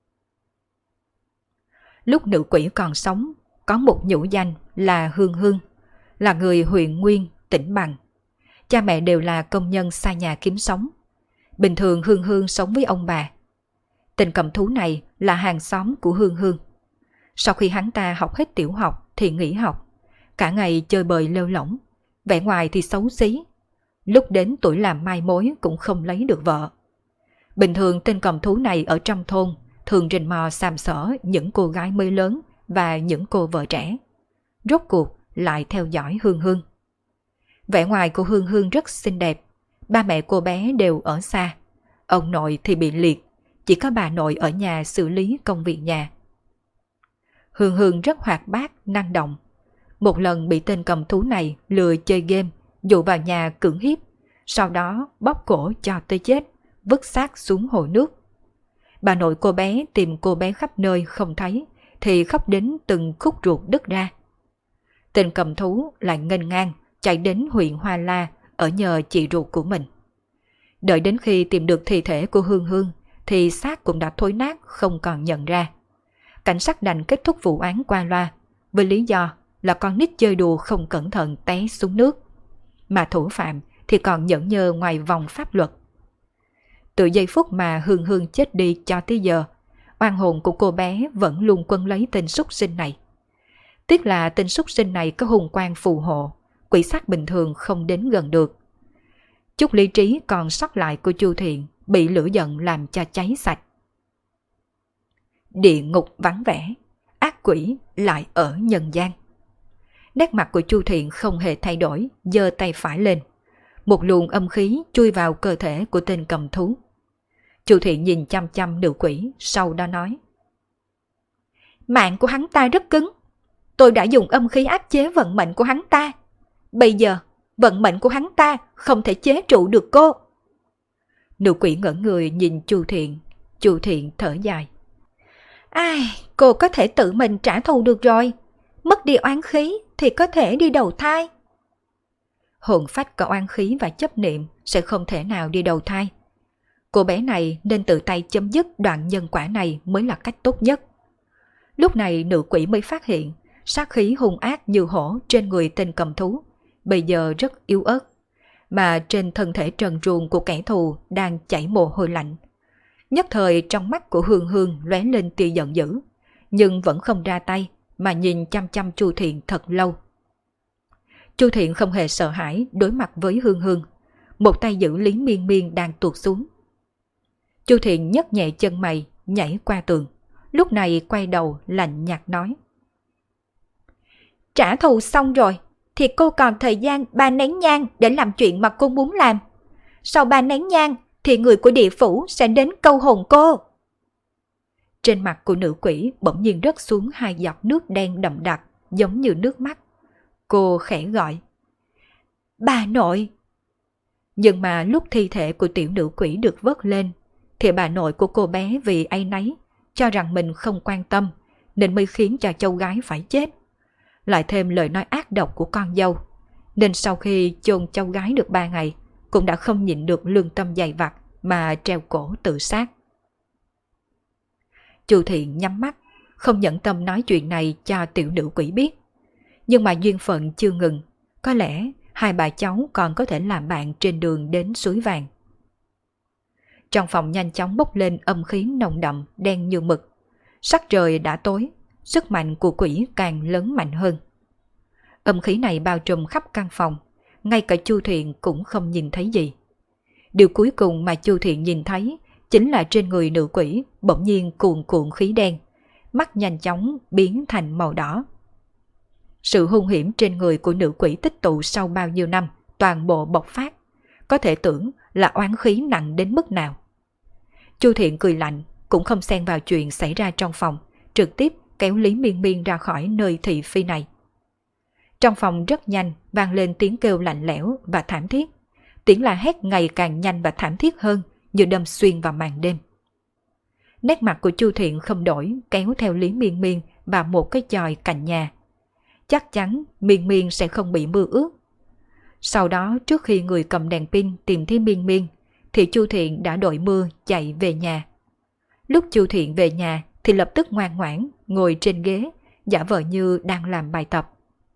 Lúc nữ quỷ còn sống, có một nhũ danh là Hương Hương, là người huyện Nguyên, tỉnh Bằng. Cha mẹ đều là công nhân xa nhà kiếm sống. Bình thường Hương Hương sống với ông bà. Tên cầm thú này là hàng xóm của Hương Hương. Sau khi hắn ta học hết tiểu học thì nghỉ học, cả ngày chơi bời lêu lỏng, vẻ ngoài thì xấu xí. Lúc đến tuổi làm mai mối cũng không lấy được vợ. Bình thường tên cầm thú này ở trong thôn thường rình mò xàm xỡ những cô gái mới lớn và những cô vợ trẻ. Rốt cuộc lại theo dõi Hương Hương. Vẻ ngoài của Hương Hương rất xinh đẹp. Ba mẹ cô bé đều ở xa. Ông nội thì bị liệt, chỉ có bà nội ở nhà xử lý công việc nhà. Hương Hương rất hoạt bát, năng động. Một lần bị tên cầm thú này lừa chơi game, dụ vào nhà cưỡng hiếp, sau đó bóp cổ cho tới chết, vứt xác xuống hồ nước. Bà nội cô bé tìm cô bé khắp nơi không thấy, thì khóc đến từng khúc ruột đứt ra. Tên cầm thú lại nghênh ngang chạy đến huyện Hoa La ở nhờ chị ruột của mình. Đợi đến khi tìm được thi thể của Hương Hương thì xác cũng đã thối nát không còn nhận ra. Cảnh sát đành kết thúc vụ án qua loa với lý do là con nít chơi đùa không cẩn thận té xuống nước, mà thủ phạm thì còn nhẫn nhơ ngoài vòng pháp luật. Từ giây phút mà Hương Hương chết đi cho tới giờ, oan hồn của cô bé vẫn luôn quấn lấy tên súc sinh này. Tiếc là tên súc sinh này có hùng quang phù hộ, quỷ sát bình thường không đến gần được. Chút lý trí còn sót lại của Chu Thiện bị lửa giận làm cho cháy sạch. Địa ngục vắng vẻ, ác quỷ lại ở nhân gian. Nét mặt của Chu Thiện không hề thay đổi, giơ tay phải lên. Một luồng âm khí chui vào cơ thể của tên cầm thú. Chu Thiện nhìn chăm chăm nữ quỷ, sau đó nói: Mạng của hắn ta rất cứng. Tôi đã dùng âm khí áp chế vận mệnh của hắn ta. Bây giờ, vận mệnh của hắn ta không thể chế trụ được cô. Nữ quỷ ngẩn người nhìn Chu Thiện. Chu Thiện thở dài: Ai, cô có thể tự mình trả thù được rồi. Mất đi oán khí thì có thể đi đầu thai. Hồn phách có oán khí và chấp niệm sẽ không thể nào đi đầu thai. Cô bé này nên tự tay chấm dứt đoạn nhân quả này mới là cách tốt nhất. Lúc này nữ quỷ mới phát hiện sát khí hung ác như hổ trên người tên cầm thú bây giờ rất yếu ớt, mà trên thân thể trần truồng của kẻ thù đang chảy mồ hôi lạnh. Nhất thời trong mắt của Hương Hương lóe lên tia giận dữ, nhưng vẫn không ra tay mà nhìn chăm chăm Chu Thiện thật lâu. Chu Thiện không hề sợ hãi đối mặt với Hương Hương, một tay giữ Lý Miên Miên đang tuột xuống. Chu Thiện nhấc nhẹ chân mày nhảy qua tường, lúc này quay đầu lạnh nhạt nói: Trả thù xong rồi thì cô còn thời gian 3 nén nhang để làm chuyện mà cô muốn làm. Sau 3 nén nhang thì người của địa phủ sẽ đến câu hồn cô. Trên mặt của nữ quỷ bỗng nhiên rớt xuống 2 giọt nước đen đậm đặc giống như nước mắt. Cô khẽ gọi: Bà nội. Nhưng mà lúc thi thể của tiểu nữ quỷ được vớt lên thì bà nội của cô bé vì áy náy cho rằng mình không quan tâm nên mới khiến cho cháu gái phải chết. Lại thêm lời nói ác độc của con dâu, nên sau khi chôn cháu gái được 3 ngày cũng đã không nhịn được lương tâm dày vặt mà treo cổ tự sát. Chu Thiện nhắm mắt, không nhẫn tâm nói chuyện này cho tiểu nữ quỷ biết. Nhưng mà duyên phận chưa ngừng, có lẽ 2 bà cháu còn có thể làm bạn trên đường đến suối vàng. Trong phòng nhanh chóng bốc lên âm khí nồng đậm đen như mực. Sắc trời đã tối, sức mạnh của quỷ càng lớn mạnh hơn. Âm khí này bao trùm khắp căn phòng, ngay cả Chu Thiện cũng không nhìn thấy gì. Điều cuối cùng mà Chu Thiện nhìn thấy chính là trên người nữ quỷ bỗng nhiên cuồn cuộn khí đen, mắt nhanh chóng biến thành màu đỏ. Sự hung hiểm trên người của nữ quỷ tích tụ sau bao nhiêu năm toàn bộ bộc phát, có thể tưởng là oán khí nặng đến mức nào. Chu Thiện cười lạnh, cũng không xen vào chuyện xảy ra trong phòng, trực tiếp kéo Lý Miên Miên ra khỏi nơi thị phi này. Trong phòng rất nhanh vang lên tiếng kêu lạnh lẽo và thảm thiết. Tiếng la hét ngày càng nhanh và thảm thiết hơn, như đâm xuyên vào màn đêm. Nét mặt của Chu Thiện không đổi, kéo theo Lý Miên Miên vào một cái chòi cạnh nhà. Chắc chắn Miên Miên sẽ không bị mưa ướt. Sau đó trước khi người cầm đèn pin tìm thấy Miên Miên thì Chu Thiện đã đội mưa chạy về nhà. Lúc Chu Thiện về nhà thì lập tức ngoan ngoãn ngồi trên ghế, giả vờ như đang làm bài tập.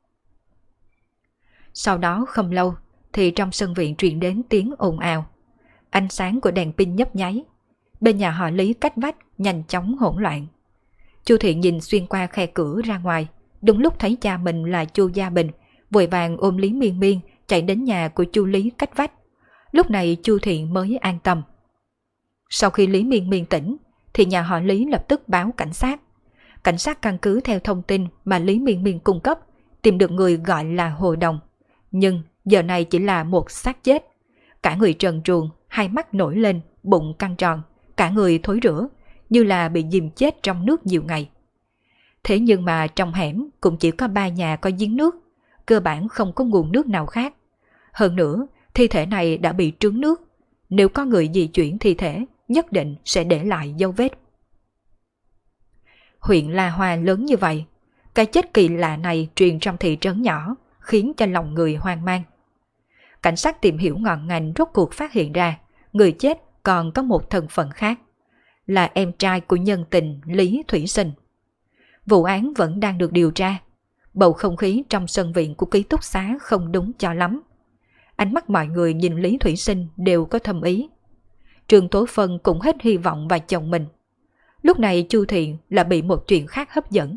Sau đó không lâu thì trong sân viện truyền đến tiếng ồn ào. Ánh sáng của đèn pin nhấp nháy. Bên nhà họ Lý cách vách nhanh chóng hỗn loạn. Chu Thiện nhìn xuyên qua khe cửa ra ngoài, đúng lúc thấy cha mình là Chu Gia Bình vội vàng ôm Lý Miên Miên chạy đến nhà của Chu Lý cách vách. Lúc này Chu Thiện mới an tâm. Sau khi Lý Miên Miên tỉnh thì nhà họ Lý lập tức báo cảnh sát. Cảnh sát căn cứ theo thông tin mà Lý Miên Miên cung cấp tìm được người gọi là Hồ Đồng. Nhưng giờ này chỉ là một xác chết. Cả người trần truồng, hai mắt nổi lên, bụng căng tròn, cả người thối rữa, như là bị dìm chết trong nước nhiều ngày. Thế nhưng mà trong hẻm cũng chỉ có 3 nhà có giếng nước, cơ bản không có nguồn nước nào khác. Hơn nữa, thi thể này đã bị trướng nước, nếu có người di chuyển thi thể, nhất định sẽ để lại dấu vết. Huyện La Hoa lớn như vậy, cái chết kỳ lạ này truyền trong thị trấn nhỏ, khiến cho lòng người hoang mang. Cảnh sát tìm hiểu ngọn ngành rốt cuộc phát hiện ra, người chết còn có một thân phận khác, là em trai của nhân tình Lý Thủy Sinh. Vụ án vẫn đang được điều tra, bầu không khí trong sân viện của ký túc xá không đúng cho lắm. Ánh mắt mọi người nhìn Lý Thủy Sinh đều có thâm ý. Trương Tố Phân cũng hết hy vọng vào chồng mình. Lúc này Chu Thiện là bị một chuyện khác hấp dẫn.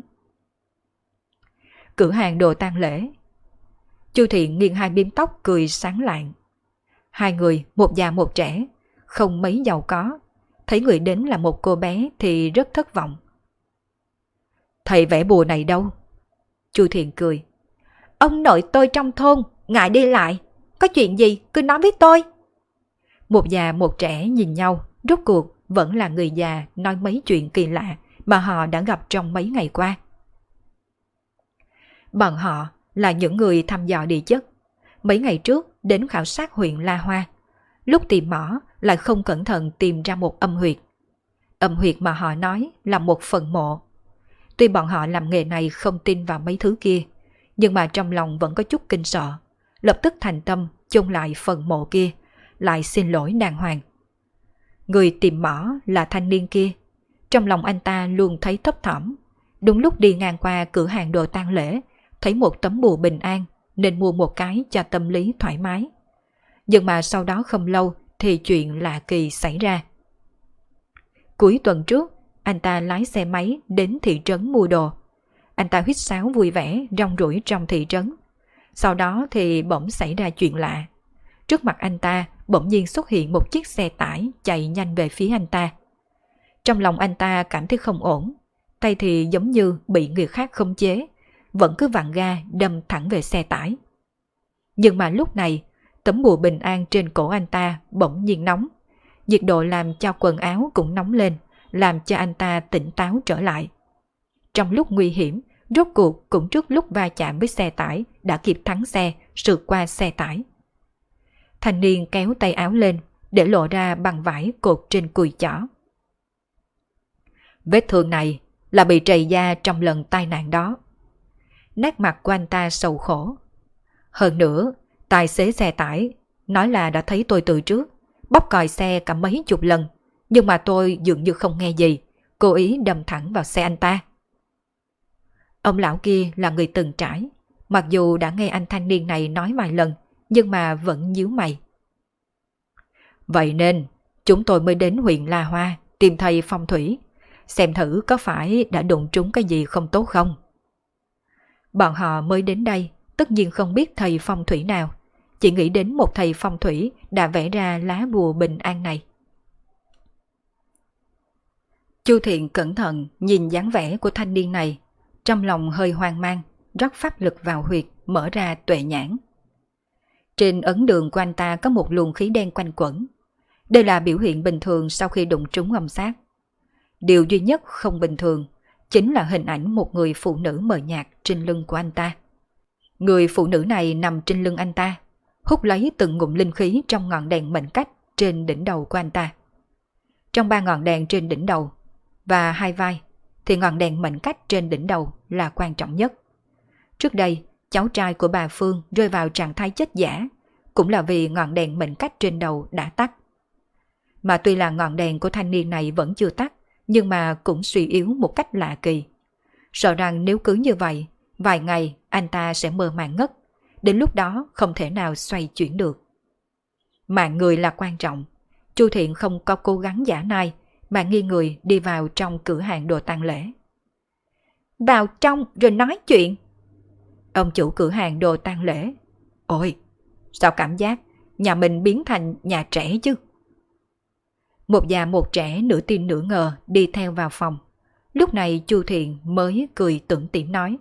Cửa hàng đồ tang lễ. Chu Thiện nghiêng hai bím tóc cười sáng lạng. Hai người, một già một trẻ, không mấy giàu có. Thấy người đến là một cô bé thì rất thất vọng. Thầy vẽ bùa này đâu? Chu Thiện cười. Ông nội tôi trong thôn, ngại đi lại. Có chuyện gì cứ nói với tôi. Một già một trẻ nhìn nhau, rốt cuộc vẫn là người già nói mấy chuyện kỳ lạ mà họ đã gặp trong mấy ngày qua. Bọn họ là những người thăm dò địa chất. Mấy ngày trước đến khảo sát huyện La Hoa. Lúc tìm mỏ lại không cẩn thận tìm ra một âm huyệt. Âm huyệt mà họ nói là một phần mộ. Tuy bọn họ làm nghề này không tin vào mấy thứ kia, nhưng mà trong lòng vẫn có chút kinh sợ. Lập tức thành tâm chôn lại phần mộ kia, lại xin lỗi đàng hoàng. Người tìm mỏ là thanh niên kia. Trong lòng anh ta luôn thấy thấp thỏm. Đúng lúc đi ngang qua cửa hàng đồ tang lễ, thấy một tấm bùa bình an nên mua một cái cho tâm lý thoải mái. Nhưng mà sau đó không lâu thì chuyện lạ kỳ xảy ra. Cuối tuần trước, anh ta lái xe máy đến thị trấn mua đồ. Anh ta huýt sáo vui vẻ rong ruổi trong thị trấn. Sau đó thì bỗng xảy ra chuyện lạ. Trước mặt anh ta bỗng nhiên xuất hiện một chiếc xe tải chạy nhanh về phía anh ta. Trong lòng anh ta cảm thấy không ổn, tay thì giống như bị người khác khống chế, vẫn cứ vặn ga đâm thẳng về xe tải. Nhưng mà lúc này, tấm bùa bình an trên cổ anh ta bỗng nhiên nóng. Nhiệt độ làm cho quần áo cũng nóng lên, làm cho anh ta tỉnh táo trở lại. Trong lúc nguy hiểm, rốt cuộc cũng trước lúc va chạm với xe tải đã kịp thắng xe, sượt qua xe tải. Thanh niên kéo tay áo lên để lộ ra bằng vải cột trên cùi chỏ. Vết thương này là bị trầy da trong lần tai nạn đó. Nét mặt của anh ta sầu khổ. Hơn nữa, tài xế xe tải nói là đã thấy tôi từ trước, bóp còi xe cả mấy chục lần, nhưng mà tôi dường như không nghe gì, cố ý đâm thẳng vào xe anh ta. Ông lão kia là người từng trải, mặc dù đã nghe anh thanh niên này nói vài lần, nhưng mà vẫn nhíu mày. Vậy nên, chúng tôi mới đến huyện La Hoa tìm thầy phong thủy, xem thử có phải đã đụng trúng cái gì không tốt không. Bọn họ mới đến đây, tất nhiên không biết thầy phong thủy nào, chỉ nghĩ đến một thầy phong thủy đã vẽ ra lá bùa bình an này. Chu Thiện cẩn thận nhìn dáng vẻ của thanh niên này, trong lòng hơi hoang mang, rót pháp lực vào huyệt, mở ra tuệ nhãn. Trên ấn đường của anh ta có một luồng khí đen quanh quẩn. Đây là biểu hiện bình thường sau khi đụng trúng âm sát. Điều duy nhất không bình thường chính là hình ảnh một người phụ nữ mờ nhạt trên lưng của anh ta. Người phụ nữ này nằm trên lưng anh ta, hút lấy từng ngụm linh khí trong ngọn đèn mệnh cách trên đỉnh đầu của anh ta. Trong 3 ngọn đèn trên đỉnh đầu và 2 vai, thì ngọn đèn mệnh cách trên đỉnh đầu là quan trọng nhất. Trước đây, cháu trai của bà Phương rơi vào trạng thái chết giả, cũng là vì ngọn đèn mệnh cách trên đầu đã tắt. Mà tuy là ngọn đèn của thanh niên này vẫn chưa tắt, nhưng mà cũng suy yếu một cách lạ kỳ. Sợ rằng nếu cứ như vậy, vài ngày anh ta sẽ mơ màng ngất, đến lúc đó không thể nào xoay chuyển được. Mạng người là quan trọng. Chu Thiện không có cố gắng giả nai, mà nghiêng người đi vào trong cửa hàng đồ tang lễ. Vào trong rồi nói chuyện. Ông chủ cửa hàng đồ tang lễ. Ôi, sao cảm giác nhà mình biến thành nhà trẻ chứ? Một già một trẻ nửa tin nửa ngờ đi theo vào phòng. Lúc này Chu Thiện mới cười tủm tỉm nói.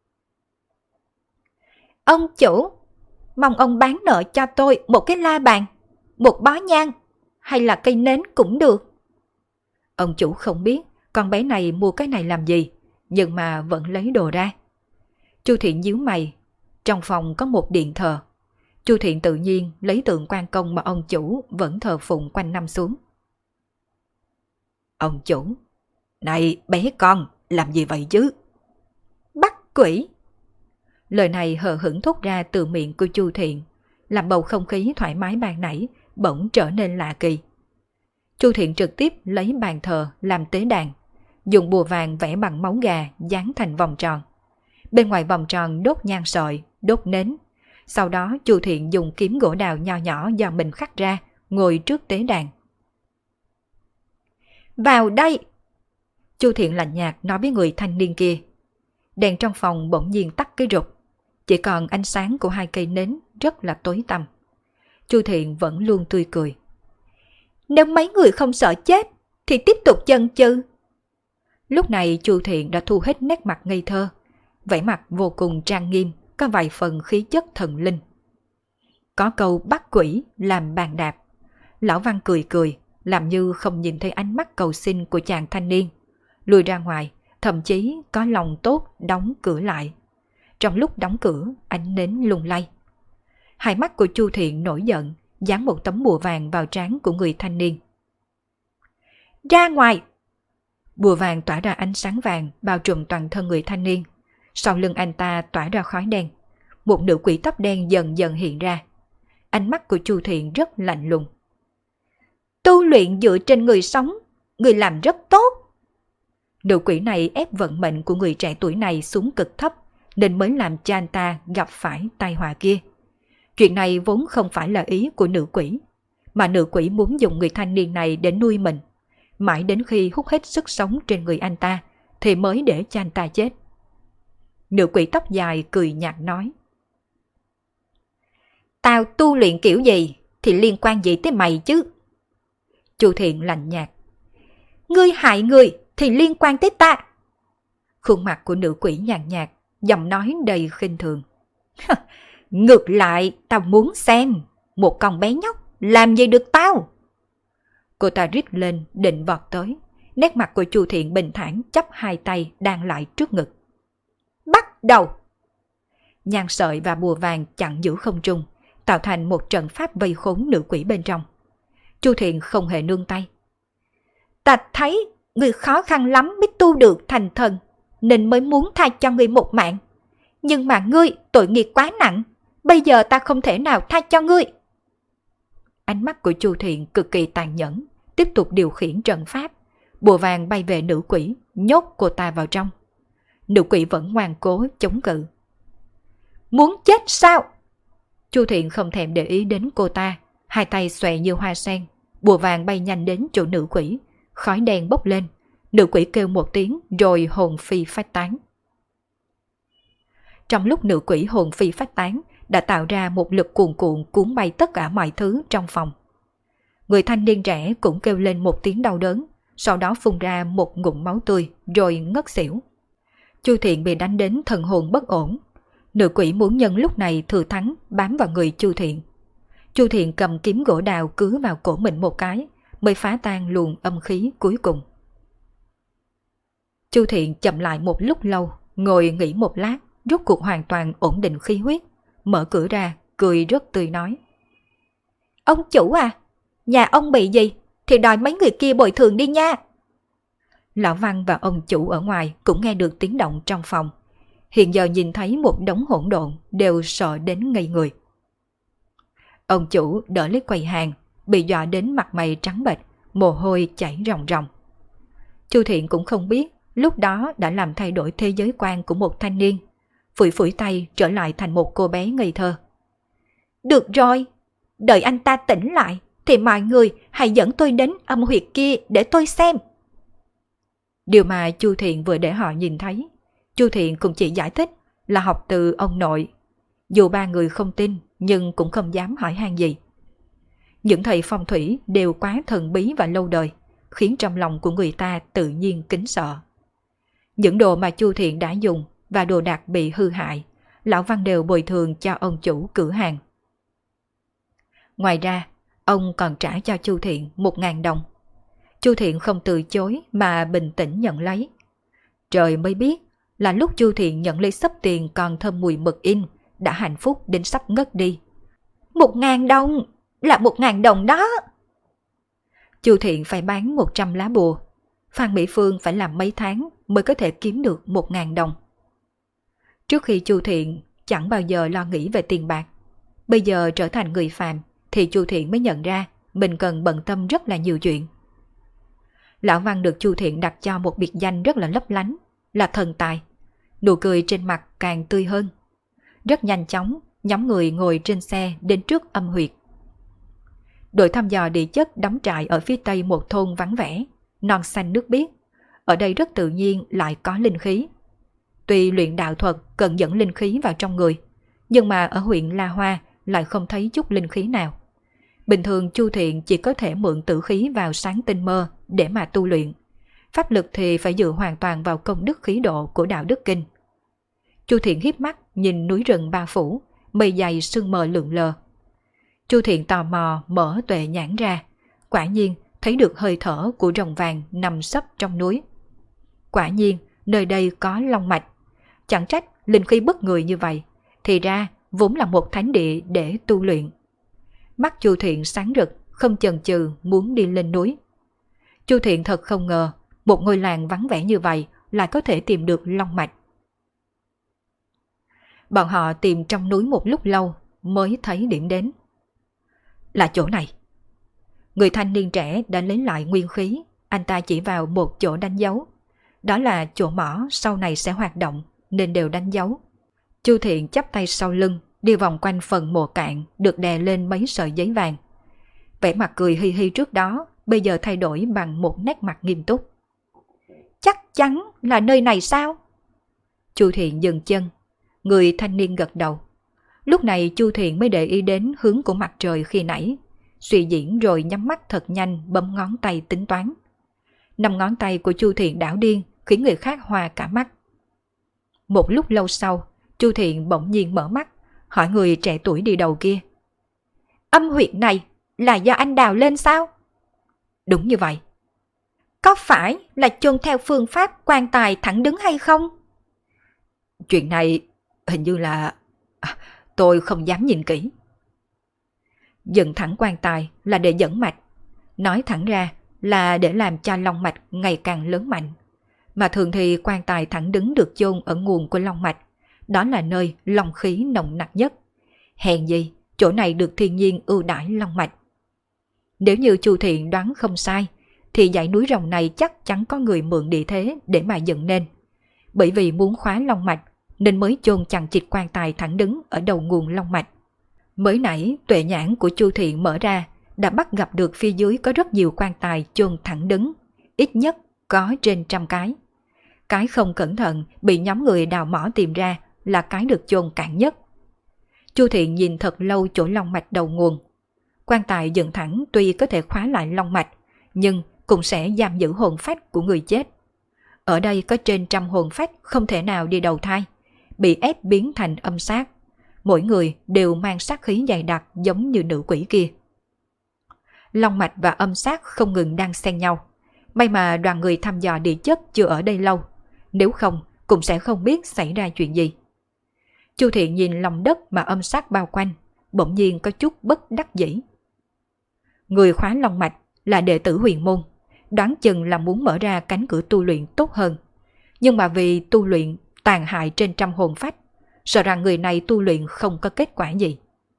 Ông chủ, mong ông bán nợ cho tôi một cái la bàn, một bó nhang, hay là cây nến cũng được. Ông chủ không biết con bé này mua cái này làm gì, nhưng mà vẫn lấy đồ ra. Chu Thiện nhíu mày, trong phòng có một điện thờ. Chu Thiện tự nhiên lấy tượng Quan Công mà ông chủ vẫn thờ phụng quanh năm xuống. Ông chủ, này bé con, làm gì vậy chứ? Bắt quỷ! Lời này hờ hững thốt ra từ miệng của Chu Thiện, làm bầu không khí thoải mái ban nãy bỗng trở nên lạ kỳ. Chu Thiện trực tiếp lấy bàn thờ làm tế đàn, dùng bùa vàng vẽ bằng máu gà dán thành vòng tròn. Bên ngoài vòng tròn đốt nhang sợi, đốt nến. Sau đó Chu Thiện dùng kiếm gỗ đào nho nhỏ do mình khắc ra, ngồi trước tế đàn. Vào đây! Chu Thiện lạnh nhạt nói với người thanh niên kia. Đèn trong phòng bỗng nhiên tắt cái rụp, chỉ còn ánh sáng của 2 cây nến rất là tối tăm. Chu Thiện vẫn luôn tươi cười. Nếu mấy người không sợ chết thì tiếp tục chần chừ. Lúc này Chu Thiện đã thu hết nét mặt ngây thơ, vẻ mặt vô cùng trang nghiêm, có vài phần khí chất thần linh. Có câu bắt quỷ làm bàn đạp. Lão Văn cười cười, làm như không nhìn thấy ánh mắt cầu xin của chàng thanh niên, lùi ra ngoài, thậm chí có lòng tốt đóng cửa lại. Trong lúc đóng cửa, ánh nến lung lay. Hai mắt của Chu Thiện nổi giận, dán một tấm bùa vàng vào trán của người thanh niên. Ra ngoài! Bùa vàng tỏa ra ánh sáng vàng bao trùm toàn thân người thanh niên. Sau lưng anh ta tỏa ra khói đen. Một nữ quỷ tóc đen dần dần hiện ra. Ánh mắt của Chu Thiện rất lạnh lùng. Tu luyện dựa trên người sống, người làm rất tốt. Nữ quỷ này ép vận mệnh của người trẻ tuổi này xuống cực thấp, nên mới làm cho anh ta gặp phải tai họa kia. Chuyện này vốn không phải là ý của nữ quỷ, mà nữ quỷ muốn dùng người thanh niên này để nuôi mình. Mãi đến khi hút hết sức sống trên người anh ta, thì mới để cho anh ta chết. Nữ quỷ tóc dài cười nhạt nói. Tao tu luyện kiểu gì thì liên quan gì tới mày chứ? Chu Thiện lạnh nhạt. Ngươi hại người thì liên quan tới ta. Khuôn mặt của nữ quỷ nhàn nhạt, giọng nói đầy khinh thường. Ngược lại, tao muốn xem một con bé nhóc làm gì được tao. Cô ta rít lên định vọt tới. Nét mặt của Chu Thiện bình thản, chắp 2 tay đan lại trước ngực. Bắt đầu! Nhang sợi và bùa vàng chặn giữ không trung, tạo thành một trận pháp vây khốn nữ quỷ bên trong. Chu Thiện không hề nương tay. Ta thấy người khó khăn lắm biết tu được thành thần, nên mới muốn tha cho người một mạng. Nhưng mà ngươi tội nghiệp quá nặng, bây giờ ta không thể nào tha cho ngươi. Ánh mắt của Chu Thiện cực kỳ tàn nhẫn, tiếp tục điều khiển trận pháp. Bùa vàng bay về nữ quỷ, nhốt cô ta vào trong. Nữ quỷ vẫn ngoan cố chống cự. Muốn chết sao? Chu Thiện không thèm để ý đến cô ta, 2 tay xòe như hoa sen. Bùa vàng bay nhanh đến chỗ nữ quỷ, khói đen bốc lên. Nữ quỷ kêu một tiếng rồi hồn phi phách tán. Trong lúc nữ quỷ hồn phi phách tán, đã tạo ra một lực cuồn cuộn cuốn bay tất cả mọi thứ trong phòng. Người thanh niên trẻ cũng kêu lên một tiếng đau đớn, sau đó phun ra một ngụm máu tươi rồi ngất xỉu. Chu Thiện bị đánh đến thần hồn bất ổn. Nữ quỷ muốn nhân lúc này thừa thắng bám vào người Chu Thiện. Chu Thiện cầm kiếm gỗ đào cứa vào cổ mình một cái, mới phá tan luồng âm khí cuối cùng. Chu Thiện chậm lại một lúc lâu, ngồi nghỉ một lát, rốt cuộc hoàn toàn ổn định khí huyết, mở cửa ra, cười rất tươi nói. Ông chủ à, nhà ông bị gì thì đòi mấy người kia bồi thường đi nha. Lão Văn và ông chủ ở ngoài cũng nghe được tiếng động trong phòng. Hiện giờ nhìn thấy một đống hỗn độn đều sợ đến ngây người. Ông chủ đỡ lấy quầy hàng, bị dọa đến mặt mày trắng bệch, mồ hôi chảy ròng ròng. Chu Thiện cũng không biết lúc đó đã làm thay đổi thế giới quan của một thanh niên, phủi phủi tay trở lại thành một cô bé ngây thơ. Được rồi, đợi anh ta tỉnh lại thì mọi người hãy dẫn tôi đến âm huyệt kia để tôi xem. Điều mà Chu Thiện vừa để họ nhìn thấy, Chu Thiện cũng chỉ giải thích là học từ ông nội. Dù 3 người không tin nhưng cũng không dám hỏi han gì. Những thầy phong thủy đều quá thần bí và lâu đời, khiến trong lòng của người ta tự nhiên kính sợ. Những đồ mà Chu Thiện đã dùng và đồ đạc bị hư hại, Lão Văn đều bồi thường cho ông chủ cửa hàng. Ngoài ra, ông còn trả cho Chu Thiện 1.000 đồng. Chu Thiện không từ chối mà bình tĩnh nhận lấy. Trời mới biết là lúc Chu Thiện nhận lấy xấp tiền còn thơm mùi mực in, đã hạnh phúc đến sắp ngất đi. 1.000 đồng, là 1.000 đồng đó. Chu Thiện phải bán 100 lá bùa. Phan Mỹ Phương phải làm mấy tháng mới có thể kiếm được 1.000 đồng. Trước khi Chu Thiện chẳng bao giờ lo nghĩ về tiền bạc. Bây giờ trở thành người phàm thì Chu Thiện mới nhận ra mình cần bận tâm rất là nhiều chuyện. Lão Văn được Chu Thiện đặt cho một biệt danh rất là lấp lánh, là thần tài. Nụ cười trên mặt càng tươi hơn. Rất nhanh chóng, nhóm người ngồi trên xe đến trước âm huyệt. Đội thăm dò địa chất đóng trại ở phía tây một thôn vắng vẻ, non xanh nước biếc. Ở đây rất tự nhiên lại có linh khí. Tuy luyện đạo thuật cần dẫn linh khí vào trong người, nhưng mà ở huyện La Hoa lại không thấy chút linh khí nào. Bình thường Chu Thiện chỉ có thể mượn tử khí vào sáng tinh mơ để mà tu luyện. Pháp lực thì phải dựa hoàn toàn vào công đức khí độ của đạo đức kinh. Chu Thiện híp mắt nhìn núi rừng bao phủ, mây dày sương mờ lượn lờ. Chu Thiện tò mò mở tuệ nhãn ra, quả nhiên thấy được hơi thở của rồng vàng nằm sấp trong núi. Quả nhiên nơi đây có long mạch, chẳng trách linh khí bất người như vậy, thì ra vốn là một thánh địa để tu luyện. Mắt Chu Thiện sáng rực, không chần chừ muốn đi lên núi. Chu Thiện thật không ngờ một ngôi làng vắng vẻ như vậy lại có thể tìm được long mạch. Bọn họ tìm trong núi một lúc lâu mới thấy điểm đến. Là chỗ này. Người thanh niên trẻ đã lấy lại nguyên khí, anh ta chỉ vào một chỗ đánh dấu. Đó là chỗ mỏ sau này sẽ hoạt động nên đều đánh dấu. Chu Thiện chắp tay sau lưng, đi vòng quanh phần mộ cạn được đè lên mấy sợi giấy vàng. Vẻ mặt cười hi hi trước đó bây giờ thay đổi bằng một nét mặt nghiêm túc. Chắc chắn là nơi này sao? Chu Thiện dừng chân. Người thanh niên gật đầu. Lúc này Chu Thiện mới để ý đến hướng của mặt trời khi nãy. Suy diễn rồi nhắm mắt thật nhanh bấm ngón tay tính toán. 5 ngón tay của Chu Thiện đảo điên khiến người khác hoa cả mắt. Một lúc lâu sau, Chu Thiện bỗng nhiên mở mắt, hỏi người trẻ tuổi đi đầu kia. Âm huyệt này là do anh đào lên sao? Đúng như vậy. Có phải là chôn theo phương pháp quan tài thẳng đứng hay không? Chuyện này hình như là... tôi không dám nhìn kỹ. Dựng thẳng quan tài là để dẫn mạch. Nói thẳng ra là để làm cho long mạch ngày càng lớn mạnh. Mà thường thì quan tài thẳng đứng được chôn ở nguồn của long mạch. Đó là nơi long khí nồng nặc nhất. Hèn gì, chỗ này được thiên nhiên ưu đãi long mạch. Nếu như Chu Thiện đoán không sai, thì dãy núi rồng này chắc chắn có người mượn địa thế để mà dựng nên. Bởi vì muốn khóa long mạch, nên mới chôn chằng chịt quan tài thẳng đứng ở đầu nguồn long mạch. Mới nãy tuệ nhãn của Chu Thiện mở ra, đã bắt gặp được phía dưới có rất nhiều quan tài chôn thẳng đứng, ít nhất có trên 100 cái. Cái không cẩn thận bị nhóm người đào mỏ tìm ra là cái được chôn cạn nhất. Chu Thiện nhìn thật lâu chỗ long mạch đầu nguồn. Quan tài dựng thẳng tuy có thể khóa lại long mạch, nhưng cũng sẽ giam giữ hồn phách của người chết. Ở đây có trên 100 hồn phách không thể nào đi đầu thai, bị ép biến thành âm sát. Mỗi người đều mang sát khí dày đặc giống như nữ quỷ kia. Long mạch và âm sát không ngừng đang xen nhau. May mà đoàn người thăm dò địa chất chưa ở đây lâu, nếu không cũng sẽ không biết xảy ra chuyện gì. Chu Thiện nhìn lòng đất mà âm sát bao quanh, bỗng nhiên có chút bất đắc dĩ. Người khóa long mạch là đệ tử huyền môn, đoán chừng là muốn mở ra cánh cửa tu luyện tốt hơn. Nhưng mà vì tu luyện tàn hại trên 100 hồn phách, sợ rằng người này tu luyện không có kết quả gì.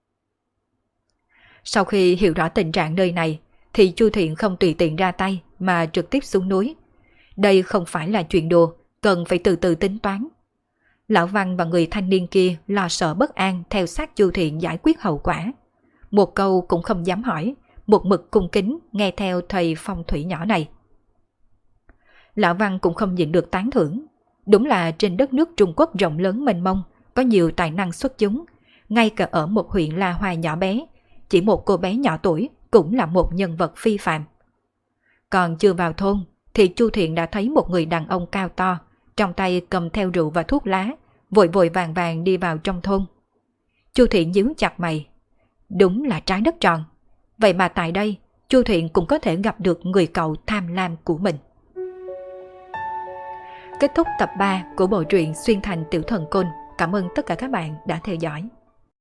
Sau khi hiểu rõ tình trạng nơi này, thì Chu Thiện không tùy tiện ra tay mà trực tiếp xuống núi. Đây không phải là chuyện đùa, cần phải từ từ tính toán. Lão Văn và người thanh niên kia lo sợ bất an theo sát Chu Thiện giải quyết hậu quả. Một câu cũng không dám hỏi, một mực cung kính nghe theo thầy phong thủy nhỏ này. Lão Văn cũng không nhịn được tán thưởng. Đúng là trên đất nước Trung Quốc rộng lớn mênh mông, có nhiều tài năng xuất chúng. Ngay cả ở một huyện La Hoa nhỏ bé, chỉ một cô bé nhỏ tuổi cũng là một nhân vật phi phàm. Còn chưa vào thôn, thì Chu Thiện đã thấy một người đàn ông cao to, trong tay cầm theo rượu và thuốc lá, vội vội vàng vàng đi vào trong thôn. Chu Thiện nhíu chặt mày. Đúng là trái đất tròn. Vậy mà tại đây, Chu Thiện cũng có thể gặp được người cậu tham lam của mình. Kết thúc tập 3 của bộ truyện Xuyên Thành Tiểu Thần Côn. Cảm ơn tất cả các bạn đã theo dõi.